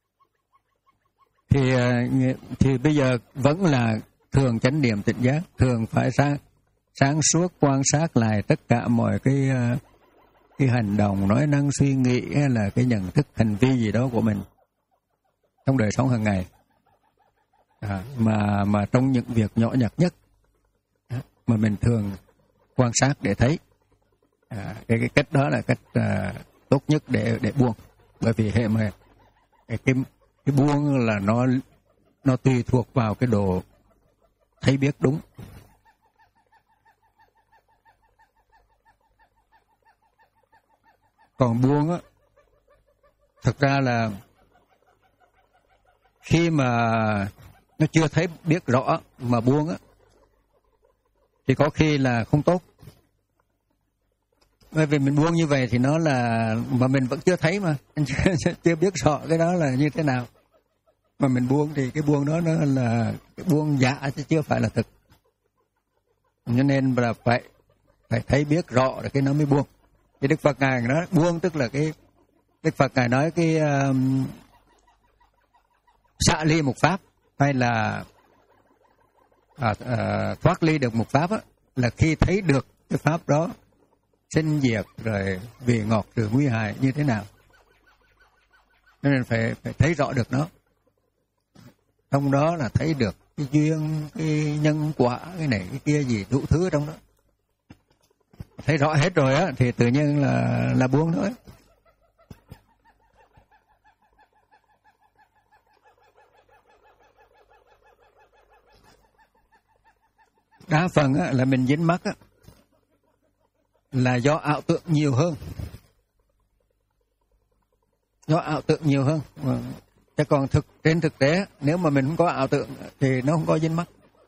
Thì thì bây giờ vẫn là thường chánh niệm tỉnh giác, thường phải sáng sáng suốt quan sát lại tất cả mọi cái cái hành động, nói năng, suy nghĩ hay là cái nhận thức, hành vi gì đó của mình trong đời sống hàng ngày. À, mà mà trong những việc nhỏ nhặt nhất mà mình thường quan sát để thấy. À, cái, cái cách đó là cách à, tốt nhất để để buông, bởi vì hệ mà cái cái, cái buông là nó nó tùy thuộc vào cái độ thấy biết đúng. Còn buông á, thực ra là khi mà nó chưa thấy biết rõ mà buông á thì có khi là không tốt. Bởi vì mình buông như vậy thì nó là mà mình vẫn chưa thấy mà chưa biết rõ cái đó là như thế nào. Mà mình buông thì cái buông đó nó là cái buông giả chứ chưa phải là thực. Cho nên là phải phải thấy biết rõ rồi cái nó mới buông. Thì Đức Phật ngài nói buông tức là cái Đức Phật ngài nói cái um, xả ly một pháp hay là à, à, thoát ly được một pháp á, là khi thấy được cái pháp đó sinh diệt rồi vị ngọt rồi nguy hại như thế nào. Nên phải phải thấy rõ được nó. Trong đó là thấy được cái duyên, cái nhân quả, cái này cái kia gì đủ thứ trong đó. Thấy rõ hết rồi á thì tự nhiên là là buông thôi. Đa phần á, là mình dính mắc á, là do ảo tưởng nhiều hơn. Do ảo tưởng nhiều hơn. Chứ còn thực trên thực tế, nếu mà mình không có ảo tưởng thì nó không có dính mắc.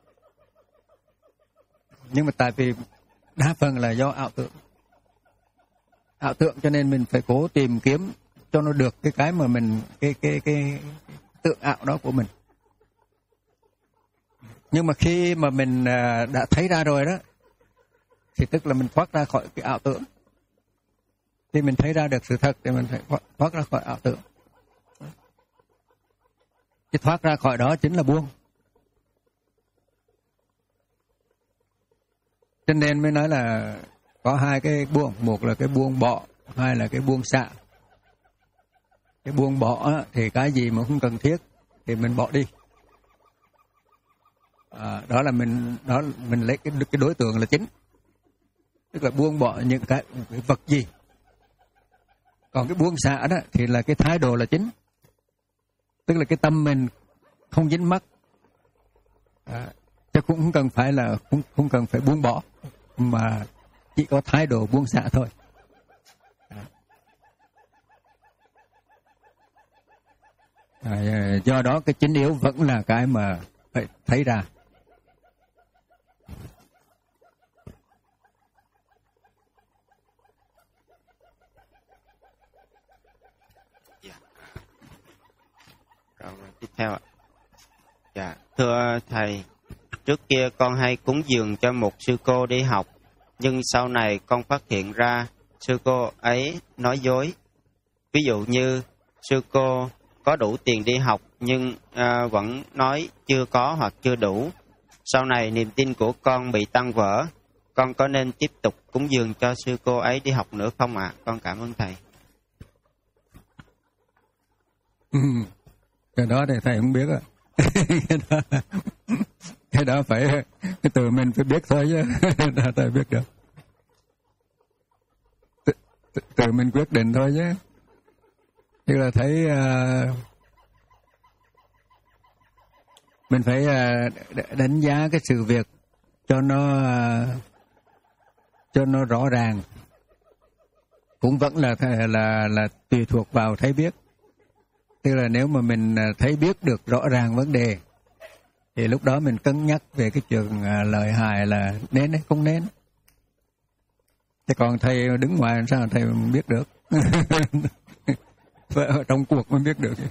Nhưng mà tại vì đa phần là do ảo tưởng. Ảo tưởng cho nên mình phải cố tìm kiếm cho nó được cái cái mà mình, cái, cái, cái tượng ảo đó của mình. Nhưng mà khi mà mình đã thấy ra rồi đó, thì tức là mình thoát ra khỏi cái ảo tưởng. Khi mình thấy ra được sự thật thì mình phải thoát ra khỏi ảo tưởng. Cái thoát ra khỏi đó chính là buông. Cho nên mới nói là có hai cái buông. Một là cái buông bỏ, hai là cái buông xả. Cái buông bỏ thì cái gì mà không cần thiết thì mình bỏ đi. À, đó là mình đó mình lấy cái, cái đối tượng là chính. Tức là buông bỏ những cái, cái vật gì. Còn cái buông xả đó thì là cái thái độ là chính. Tức là cái tâm mình không dính mắc. À, chứ cũng không cần phải là không, không cần phải buông bỏ, mà chỉ có thái độ buông xả thôi. À, do đó cái chính yếu vẫn là cái mà phải thấy ra. Rồi, tiếp theo ạ. Dạ, thưa thầy, trước kia con hay cúng dường cho một sư cô đi học, nhưng sau này con phát hiện ra sư cô ấy nói dối. Ví dụ như sư cô có đủ tiền đi học nhưng à, vẫn nói chưa có hoặc chưa đủ. Sau này niềm tin của con bị tan vỡ, con có nên tiếp tục cúng dường cho sư cô ấy đi học nữa không ạ? À? Con cảm ơn thầy. Ừ, cái đó thì thầy không biết ạ. cái, đó, cái đó phải cái từ mình phải biết thôi chứ. Đó thầy biết được. Từ, từ, từ mình quyết định thôi chứ. Tức là thấy uh, mình phải uh, đánh giá cái sự việc cho nó uh, cho nó rõ ràng. Cũng vẫn là là là tùy thuộc vào thấy biết. Tức là nếu mà mình thấy biết được rõ ràng vấn đề thì lúc đó mình cân nhắc về cái chuyện uh, lợi hại là nên hay không nên. Thế còn thầy đứng ngoài làm sao thầy không biết được. Ở trong cuộc mới biết được.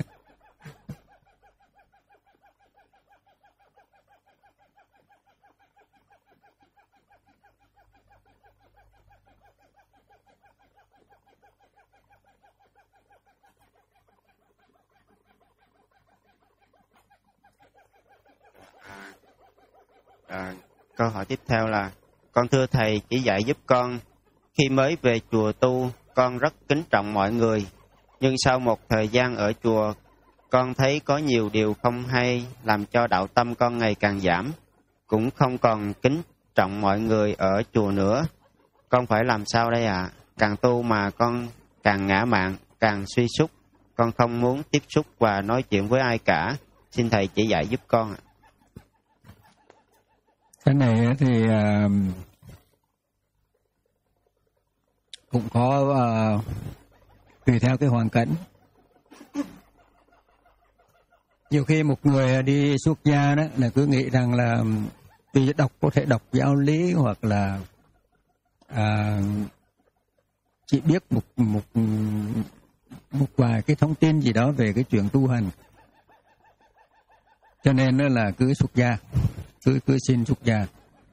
À, câu hỏi tiếp theo là: con thưa thầy, chỉ dạy giúp con, khi mới về chùa tu, con rất kính trọng mọi người, nhưng sau một thời gian ở chùa, con thấy có nhiều điều không hay, làm cho đạo tâm con ngày càng giảm, cũng không còn kính trọng mọi người ở chùa nữa. Con phải làm sao đây ạ? À? Càng tu mà con càng ngã mạn, càng suy sút, con không muốn tiếp xúc và nói chuyện với ai cả. Xin thầy chỉ dạy giúp con ạ. Cái này thì uh, cũng có uh, tùy theo cái hoàn cảnh. Nhiều khi một người đi xuất gia đó là cứ nghĩ rằng là vì đọc có thể đọc giáo lý hoặc là à, chỉ biết một một một vài cái thông tin gì đó về cái chuyện tu hành, cho nên đó là cứ xuất gia, cứ cứ xin xuất gia.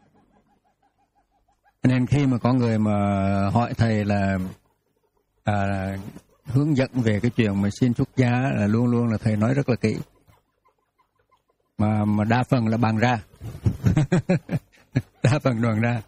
Cho nên khi mà có người mà hỏi thầy là à, hướng dẫn về cái chuyện mà xin xuất gia là luôn luôn là thầy nói rất là kỹ, mà mà đa phần là bàn ra. Đa phần đoàn ra.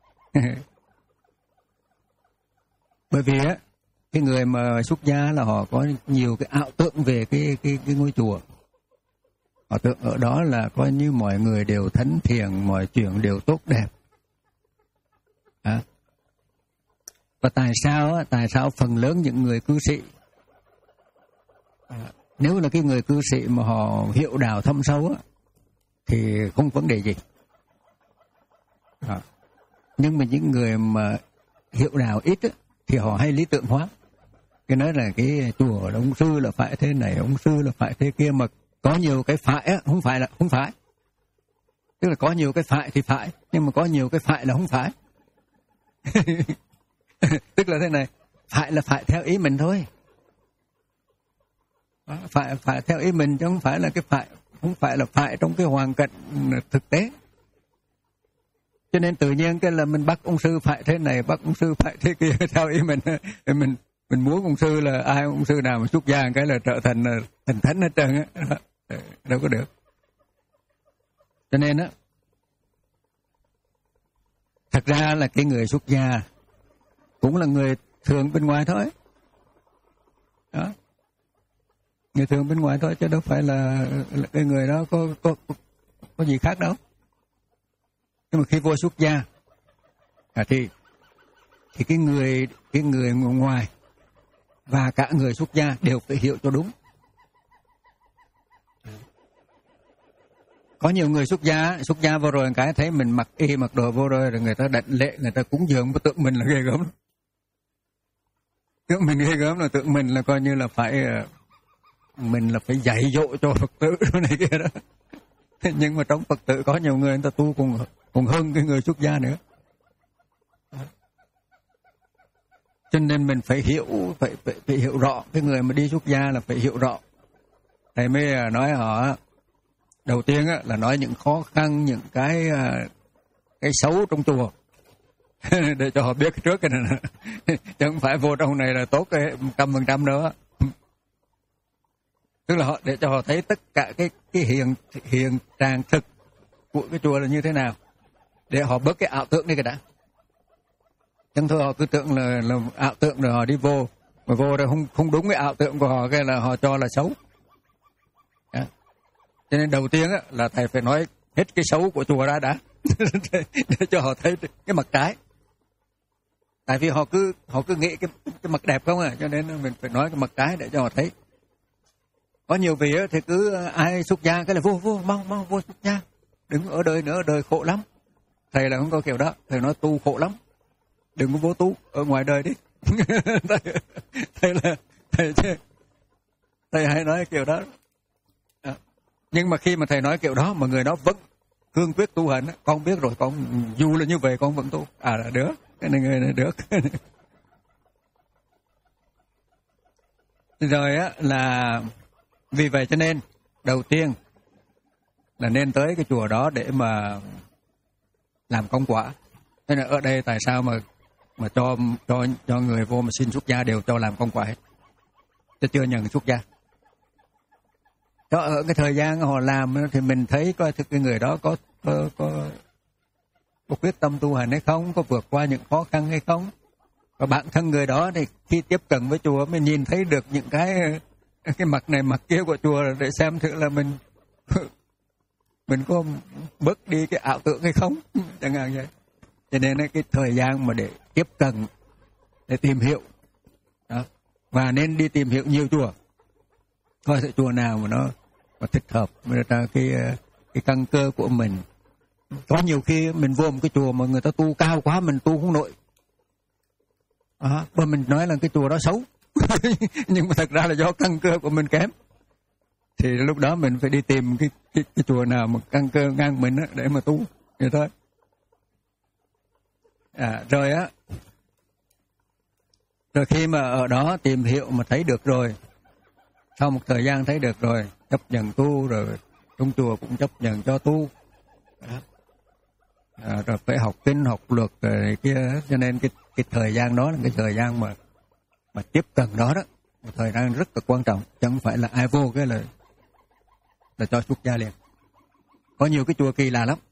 Bởi vì á, cái người mà xuất gia là họ có nhiều cái ảo tưởng về cái cái cái ngôi chùa. Họ tưởng ở đó là coi như mọi người đều thánh thiện, mọi chuyện đều tốt đẹp. À. Và tại sao á, tại sao phần lớn những người cư sĩ, à, nếu là cái người cư sĩ mà họ hiểu đạo thâm sâu á, thì không vấn đề gì. À. Nhưng mà những người mà hiểu đạo ít á, thì họ hay lý tưởng hóa. Cái nói là cái chùa ông sư là phải thế này, ông sư là phải thế kia, mà có nhiều cái phải á, không phải là không phải. Tức là có nhiều cái phải thì phải, nhưng mà có nhiều cái phải là không phải. Tức là thế này, phải là phải theo ý mình thôi. Phải phải theo ý mình chứ không phải là cái phải, không phải là phải trong cái hoàn cảnh thực tế. Cho nên tự nhiên cái là mình bắt ông sư phải thế này, bắt ông sư phải thế kia theo ý mình. Mình mình muốn ông sư là ai, ông sư nào mà xuất gia cái là trở thành thành thánh hết trơn á, đâu có được. Cho nên á, thật ra là cái người xuất gia cũng là người thường bên ngoài thôi. Đó. Người thường bên ngoài thôi chứ đâu phải là, là cái người đó có, có có gì khác đâu. Nhưng mà khi vô xuất gia à, thì thì cái người cái người ngoài và cả người xuất gia đều phải hiểu cho đúng. Có nhiều người xuất gia xuất gia vô rồi cái thấy mình mặc y mặc đồ vô rồi rồi người ta đảnh lễ, người ta cúng dường mà tưởng mình là ghê gớm. Tưởng mình ghê gớm là tưởng mình là coi như là phải mình là phải dạy dỗ cho Phật tử này kia đó. Nhưng mà trong Phật tử có nhiều người người ta tu cùng còn hơn cái người xuất gia nữa. Cho nên mình phải hiểu, phải, phải, phải hiểu rõ. Cái người mà đi xuất gia là phải hiểu rõ. Thầy mới nói họ, đầu tiên là nói những khó khăn, những cái cái xấu trong chùa. để cho họ biết trước cái này, chứ không phải vô trong này là tốt cái trăm phần trăm nữa. Tức là họ để cho họ thấy tất cả cái cái hiện hiện trạng thực của cái chùa là như thế nào, để họ bớt cái ảo tưởng đi cái đã. Chẳng thôi họ cứ tưởng là, là ảo tưởng rồi họ đi vô, mà vô rồi không không đúng cái ảo tưởng của họ, cái là họ cho là xấu. Đó. Cho nên đầu tiên á, là thầy phải nói hết cái xấu của chùa ra đã, để cho họ thấy cái mặt trái. Tại vì họ cứ họ cứ nghĩ cái cái mặt đẹp không à, cho nên mình phải nói cái mặt trái để cho họ thấy. Có nhiều vị á, thì cứ ai xuất gia cái là vô vô mau mau vô xuất gia, đừng ở đời nữa, ở đời khổ lắm. Thầy là không có kiểu đó, thầy nói tu khổ lắm, đừng có vô tu ở ngoài đời đi. thầy, thầy là thầy thầy hay nói kiểu đó. À, nhưng mà khi mà thầy nói kiểu đó mà người đó vẫn cương quyết tu hành, con biết rồi, con dù là như vậy con vẫn tu, à là được, cái này người này được. Rồi á, là vì vậy cho nên đầu tiên là nên tới cái chùa đó để mà làm công quả. Thế là ở đây tại sao mà mà cho cho cho người vô mà xin xuất gia đều cho làm công quả hết, chứ chưa nhận xuất gia. Cho ở cái thời gian họ làm thì mình thấy coi thực cái người đó có có có, có quyết tâm tu hành hay không, có vượt qua những khó khăn hay không. Và bản thân người đó thì khi tiếp cận với chùa mới nhìn thấy được những cái cái mặt này mặt kia của chùa, để xem thử là mình mình có bớt đi cái ảo tưởng hay không, chẳng hạn vậy. Cho nên cái thời gian mà để tiếp cận, để tìm hiểu đó. Và nên đi tìm hiểu nhiều chùa, coi sự chùa nào mà nó mà thích hợp với cái cái căn cơ của mình. Có nhiều khi mình vô một cái chùa mà người ta tu cao quá, mình tu không nổi, à, và mình nói là cái chùa đó xấu. Nhưng mà thật ra là do căn cơ của mình kém, thì lúc đó mình phải đi tìm cái cái, cái chùa nào mà căn cơ ngang mình á, để mà tu vậy thôi. À, rồi á, rồi khi mà ở đó tìm hiểu mà thấy được rồi, sau một thời gian thấy được rồi, chấp nhận tu rồi, trong chùa cũng chấp nhận cho tu. À, rồi phải học kinh, học luật rồi kia, cho nên cái cái thời gian đó là cái thời gian mà mà tiếp cận đó đó, một thời gian rất là quan trọng, chứ không phải là ai vô cái là là cho xuất gia liền. Có nhiều cái chùa kỳ lạ lắm,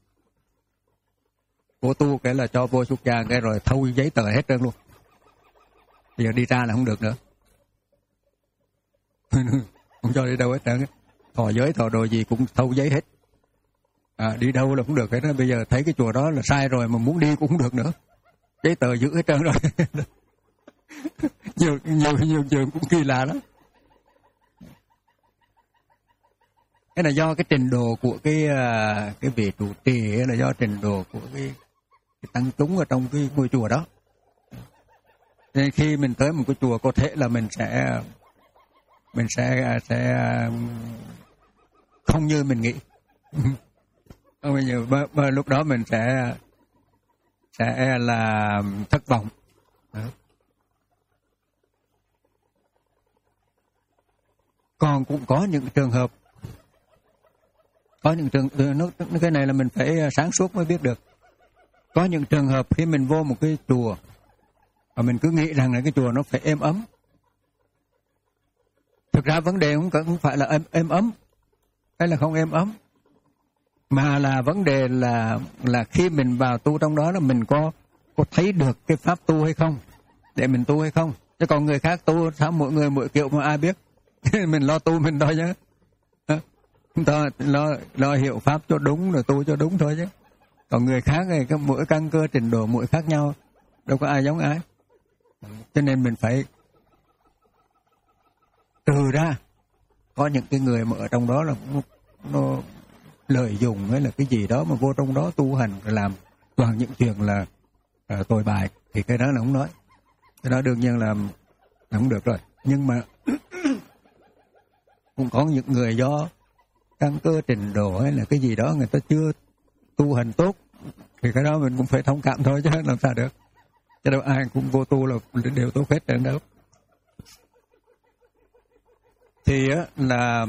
vô tu cái là cho vô xuất gia cái rồi thâu giấy tờ hết trơn luôn, bây giờ đi ra là không được nữa. Không cho đi đâu hết trơn, thọ giới thọ đồ gì cũng thâu giấy hết. À, đi đâu là cũng được hết đó. Bây giờ thấy cái chùa đó là sai rồi mà muốn đi cũng không được nữa, giấy tờ giữ hết trơn rồi. nhiều nhiều nhiều trường cũng kỳ lạ lắm. Cái là do cái trình độ của cái cái vị trụ trì, là do trình độ của cái, cái tăng chúng ở trong cái ngôi chùa đó. Nên khi mình tới một cái chùa có thể là mình sẽ mình sẽ sẽ không như mình nghĩ. Bây giờ mà, mà lúc đó mình sẽ sẽ là thất vọng. Đó. Còn cũng có những trường hợp, có những trường nó, cái này là mình phải sáng suốt mới biết được. Có những trường hợp khi mình vô một cái chùa và mình cứ nghĩ rằng là cái chùa nó phải êm ấm. Thực ra vấn đề không không phải là êm, êm ấm hay là không êm ấm, mà là vấn đề là là khi mình vào tu trong đó là mình có có thấy được cái pháp tu hay không, để mình tu hay không. Chứ còn người khác tu sao mỗi người mỗi kiểu mà ai biết. Mình lo tu mình thôi chứ. Chúng ta lo, lo hiểu pháp cho đúng rồi tu cho đúng thôi chứ. Còn người khác thì cái mỗi căn cơ trình độ mỗi khác nhau, đâu có ai giống ai. Cho nên mình phải từ ra. Có những cái người mà ở trong đó là nó, nó lợi dụng hay là cái gì đó mà vô trong đó tu hành làm toàn những chuyện là uh, tồi bại, thì cái đó là không nói. Cái đó đương nhiên là, là không được rồi. Nhưng mà cũng có những người do căn cơ trình độ hay là cái gì đó người ta chưa tu hành tốt, thì cái đó mình cũng phải thông cảm thôi chứ làm sao được. Chứ đâu ai cũng vô tu là đều tốt hết trơn đâu. Thì á là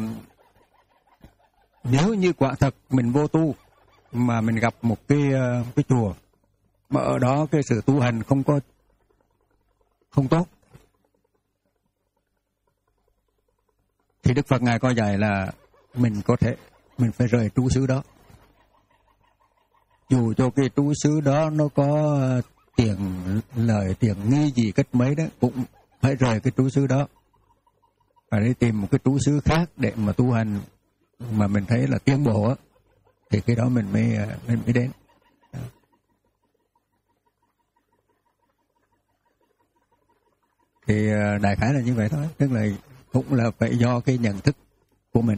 nếu như quả thật mình vô tu mà mình gặp một cái cái chùa mà ở đó cái sự tu hành không có không tốt, thì Đức Phật Ngài có dạy là mình có thể mình phải rời trú xứ đó. Dù cho cái trú xứ đó nó có tiền lời tiền nghi gì cách mấy đó, cũng phải rời cái trú xứ đó và đi tìm một cái trú xứ khác để mà tu hành, mà mình thấy là tiến bộ á, thì cái đó mình mới mình mới đến. Thì đại khái là như vậy thôi, tức là cũng là phải do cái nhận thức của mình.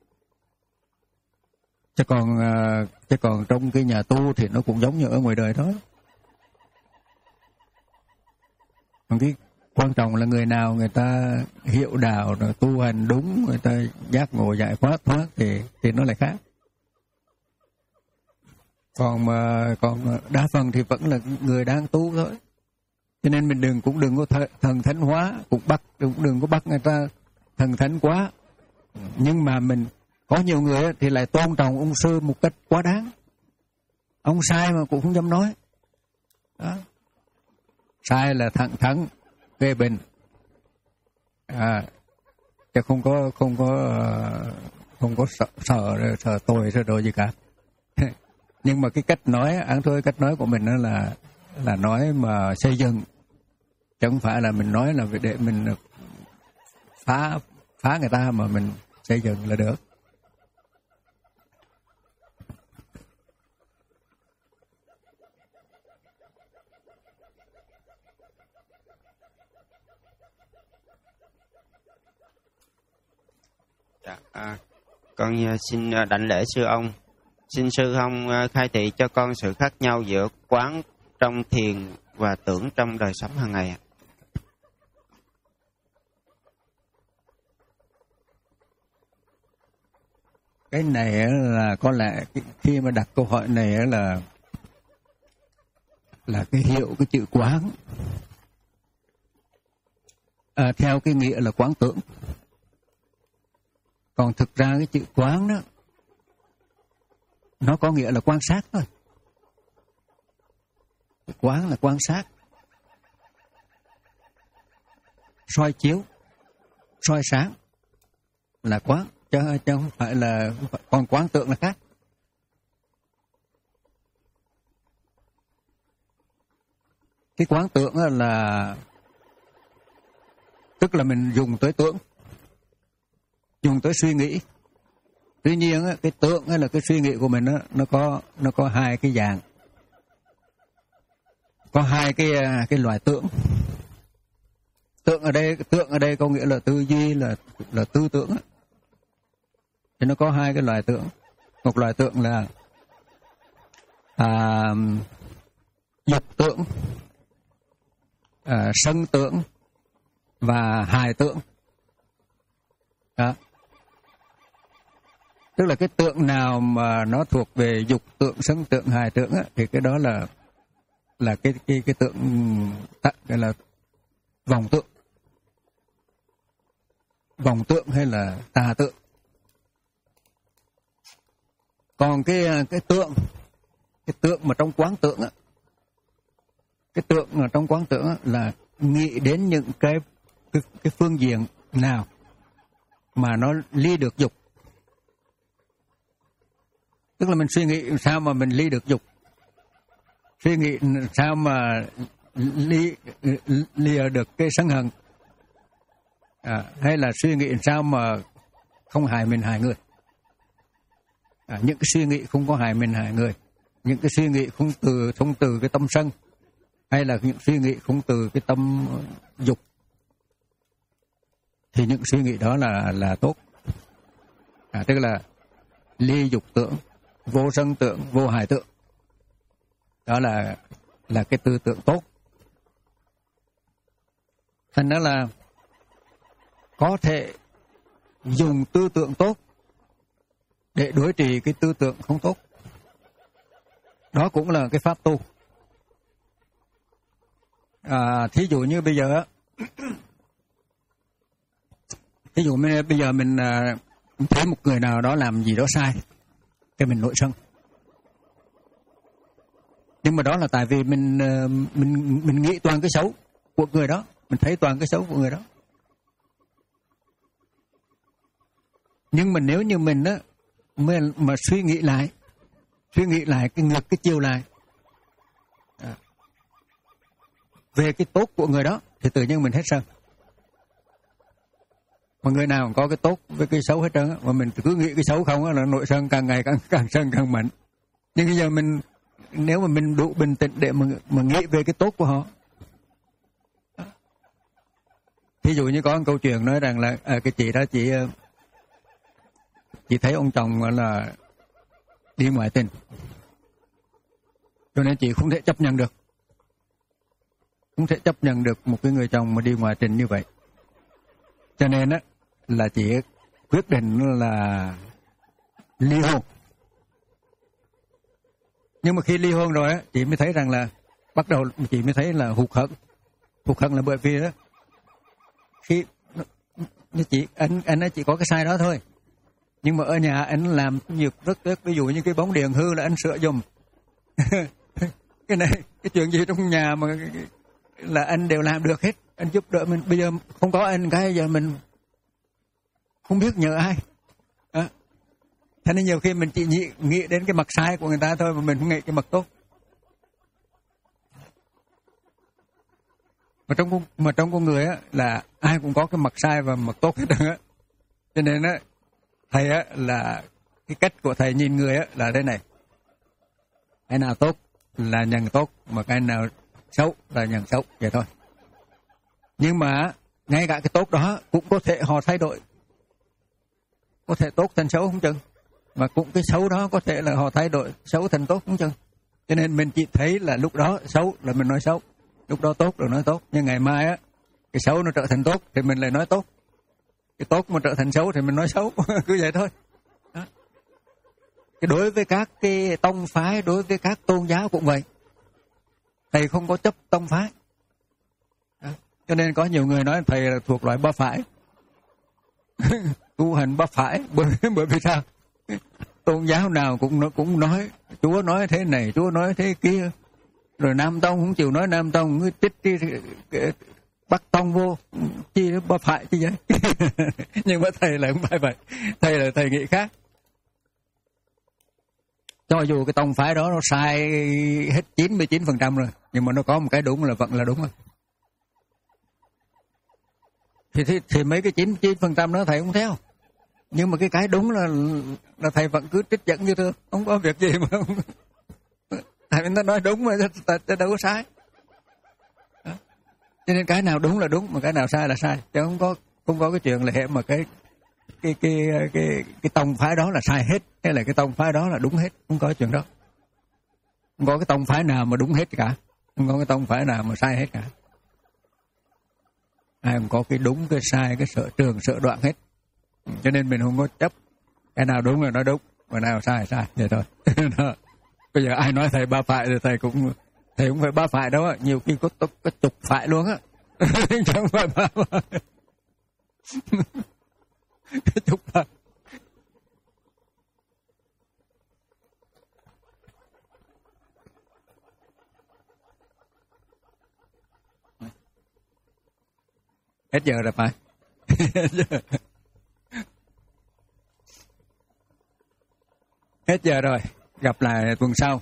Chứ còn chứ còn trong cái nhà tu thì nó cũng giống như ở ngoài đời thôi. Còn cái quan trọng là người nào người ta hiểu đạo rồi tu hành đúng, người ta giác ngộ giải thoát thoát thì thì nó lại khác. Còn mà còn đa phần thì vẫn là người đang tu thôi. Cho nên mình đừng cũng đừng có th- thần thánh hóa, cũng bắt cũng đừng có bắt người ta thần thánh quá. Nhưng mà mình có nhiều người thì lại tôn trọng ông sư một cách quá đáng. Ông sai mà cũng không dám nói. Đó. Sai là thẳng thắn phê bình. À, chứ không có không có không có sợ sợ, sợ tội sợ đồ gì cả. Nhưng mà cái cách nói, ăn thôi cách nói của mình đó là là nói mà xây dựng, chứ không phải là mình nói là để mình phá phá người ta, mà mình xây dựng là được. Dạ, à, con xin đảnh lễ sư ông. Xin sư ông khai thị cho con sự khác nhau giữa quán trong thiền và tưởng trong đời sống hàng ngày ạ. Cái này là có lẽ khi mà đặt câu hỏi này là là cái hiệu cái chữ quán, à, theo cái nghĩa là quán tưởng. Còn thực ra cái chữ quán đó nó có nghĩa là quan sát thôi. Quán là quan sát, soi chiếu, soi sáng là quán, chứ, chứ không phải là, còn quán tượng là khác. Cái quán tượng là tức là mình dùng tới tưởng, dùng tới suy nghĩ. Tuy nhiên cái tưởng là cái suy nghĩ của mình nó có nó có hai cái dạng, có hai cái cái loại tưởng. Tưởng ở đây tưởng ở đây có nghĩa là tư duy, là là tư tưởng. Thì nó có hai cái loại tưởng. Một loại tưởng là à, dục tưởng, à, sân tưởng và hài tưởng. Đó. Tức là cái tượng nào mà nó thuộc về dục tượng, sân tượng, hài tượng á, thì cái đó là là cái cái cái tượng, cái là vòng tượng, vòng tượng hay là tà tượng. Còn cái cái tượng, cái tượng mà trong quán tượng á, cái tượng mà trong quán tượng á, là nghĩ đến những cái cái, cái phương diện nào mà nó ly được dục. Tức là mình suy nghĩ sao mà mình ly được dục, suy nghĩ sao mà ly lìa được cái sân hận, à, hay là suy nghĩ sao mà không hại mình hại người. À, những cái suy nghĩ không có hại mình hại người, những cái suy nghĩ không từ không từ cái tâm sân, hay là những suy nghĩ không từ cái tâm dục, thì những suy nghĩ đó là là tốt. À, tức là ly dục tưởng, vô sân tưởng, vô hài tưởng. Đó là là cái tư tưởng tốt. Thành đó là có thể dùng tư tưởng tốt để đối trị cái tư tưởng không tốt. Đó cũng là cái pháp tu. À, thí dụ như bây giờ thí dụ như bây giờ mình thấy một người nào đó làm gì đó sai, cái mình nổi sân. Nhưng mà đó là tại vì mình mình mình nghĩ toàn cái xấu của người đó, mình thấy toàn cái xấu của người đó. Nhưng mà nếu như mình á mà, mà suy nghĩ lại, suy nghĩ lại cái ngược cái chiều lại à, về cái tốt của người đó thì tự nhiên mình hết sân. Mà người nào cũng có cái tốt với cái xấu hết trơn á, mà mình cứ nghĩ cái xấu không á là nội sân càng ngày càng càng sân càng mạnh. Nhưng bây giờ mình nếu mà mình đủ bình tĩnh để mà mà nghĩ về cái tốt của họ. Ví dụ như có một câu chuyện nói rằng là à, cái chị đó chị chị thấy ông chồng là đi ngoại tình, cho nên chị không thể chấp nhận được, không thể chấp nhận được một cái người chồng mà đi ngoại tình như vậy. Cho nên á là chị quyết định là ly hôn. Nhưng mà khi ly hôn rồi á, chị mới thấy rằng là bắt đầu chị mới thấy là hụt hẫng. Hụt hẫng là bởi vì đó khi như chị anh anh ấy chỉ có cái sai đó thôi. Nhưng mà ở nhà anh làm nhiều rất tốt, ví dụ như cái bóng đèn hư là anh sửa giùm. Cái này cái chuyện gì trong nhà mà là anh đều làm được hết, anh giúp đỡ mình. Bây giờ không có anh cái giờ mình không biết nhờ ai. À. Thế nên nhiều khi mình chỉ nghĩ, nghĩ đến cái mặt sai của người ta thôi mà mình không nghĩ cái mặt tốt. Mà trong mà trong con người á là ai cũng có cái mặt sai và mặt tốt hết á. Cho nên á thầy á là cái cách của thầy nhìn người á là thế này. Cái nào tốt là nhận tốt, mà cái nào xấu là nhận xấu vậy thôi. Nhưng mà ngay cả cái tốt đó cũng có thể họ thay đổi. Có thể tốt thành xấu không chừng. Mà cũng cái xấu đó có thể là họ thay đổi xấu thành tốt không chừng. Cho nên mình chỉ thấy là lúc đó xấu là mình nói xấu, lúc đó tốt là nói tốt. Nhưng ngày mai á cái xấu nó trở thành tốt thì mình lại nói tốt, cái tốt mà trở thành xấu thì mình nói xấu. Cứ vậy thôi đó. Cái đối với các cái tông phái, đối với các tôn giáo cũng vậy. Thầy không có chấp tông phái đó. Cho nên có nhiều người nói thầy là thuộc loại ba phải. Tu hành ba phải. Bởi, bởi vì sao? Tôn giáo nào cũng cũng nói Chúa nói thế này, Chúa nói thế kia. Rồi Nam Tông không chịu nói Nam Tông, cứ tích đi Bắc Tông vô, chi ba phải chứ vậy. Nhưng mà thầy lại không phải vậy. Thầy là thầy nghĩ khác. Cho dù cái tông phái đó nó sai hết chín mươi chín phần trăm rồi, nhưng mà nó có một cái đúng là vẫn là đúng rồi. Thì, thì, thì mấy cái chín mươi chín phần trăm đó thầy không theo. Nhưng mà cái cái đúng là là thầy vẫn cứ trích dẫn như thường, không có việc gì mà không. Thầy nó nói đúng mà ta đâu có sai. Đó. Cho nên cái nào đúng là đúng mà cái nào sai là sai, chứ không có không có cái chuyện là hệ mà cái cái cái cái cái tông phái đó là sai hết, hay là cái tông phái đó là đúng hết, không có chuyện đó. Không có cái tông phái nào mà đúng hết cả, không có cái tông phái nào mà sai hết cả. Ai cũng có cái đúng, cái sai, cái sở trường, sở đoạn hết. Cho nên mình không có chấp cái nào đúng là nói đúng, và nào sai là sai, vậy thôi. Bây giờ ai nói thầy ba phải thì thầy cũng thầy cũng phải ba phải đâu, nhiều khi có có, có chục phải luôn á. Chẳng phải ba phải. Chục phải. Hết giờ rồi phải. Hết giờ. Hết giờ rồi, gặp lại tuần sau.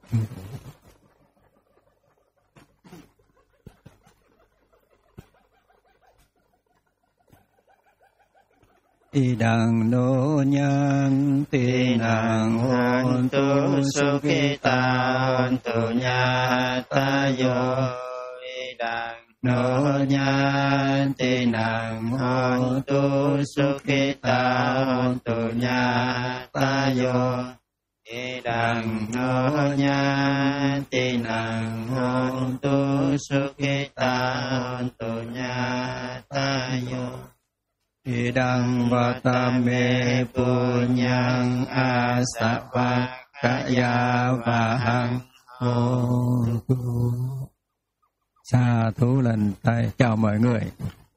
Y đằng nô nhân ti nàng hôn tu su ki ta tu nha ta yo. Y đằng nô nhân ti nàng hôn tu su ki ta tu nha ta yo. Y đằng nô nha ti nàng hôn tu su ki ta tu nha ta yo. Y đằng vatame punyang asava kaya vahang hô tu. Sa thú lần tay chào mọi người.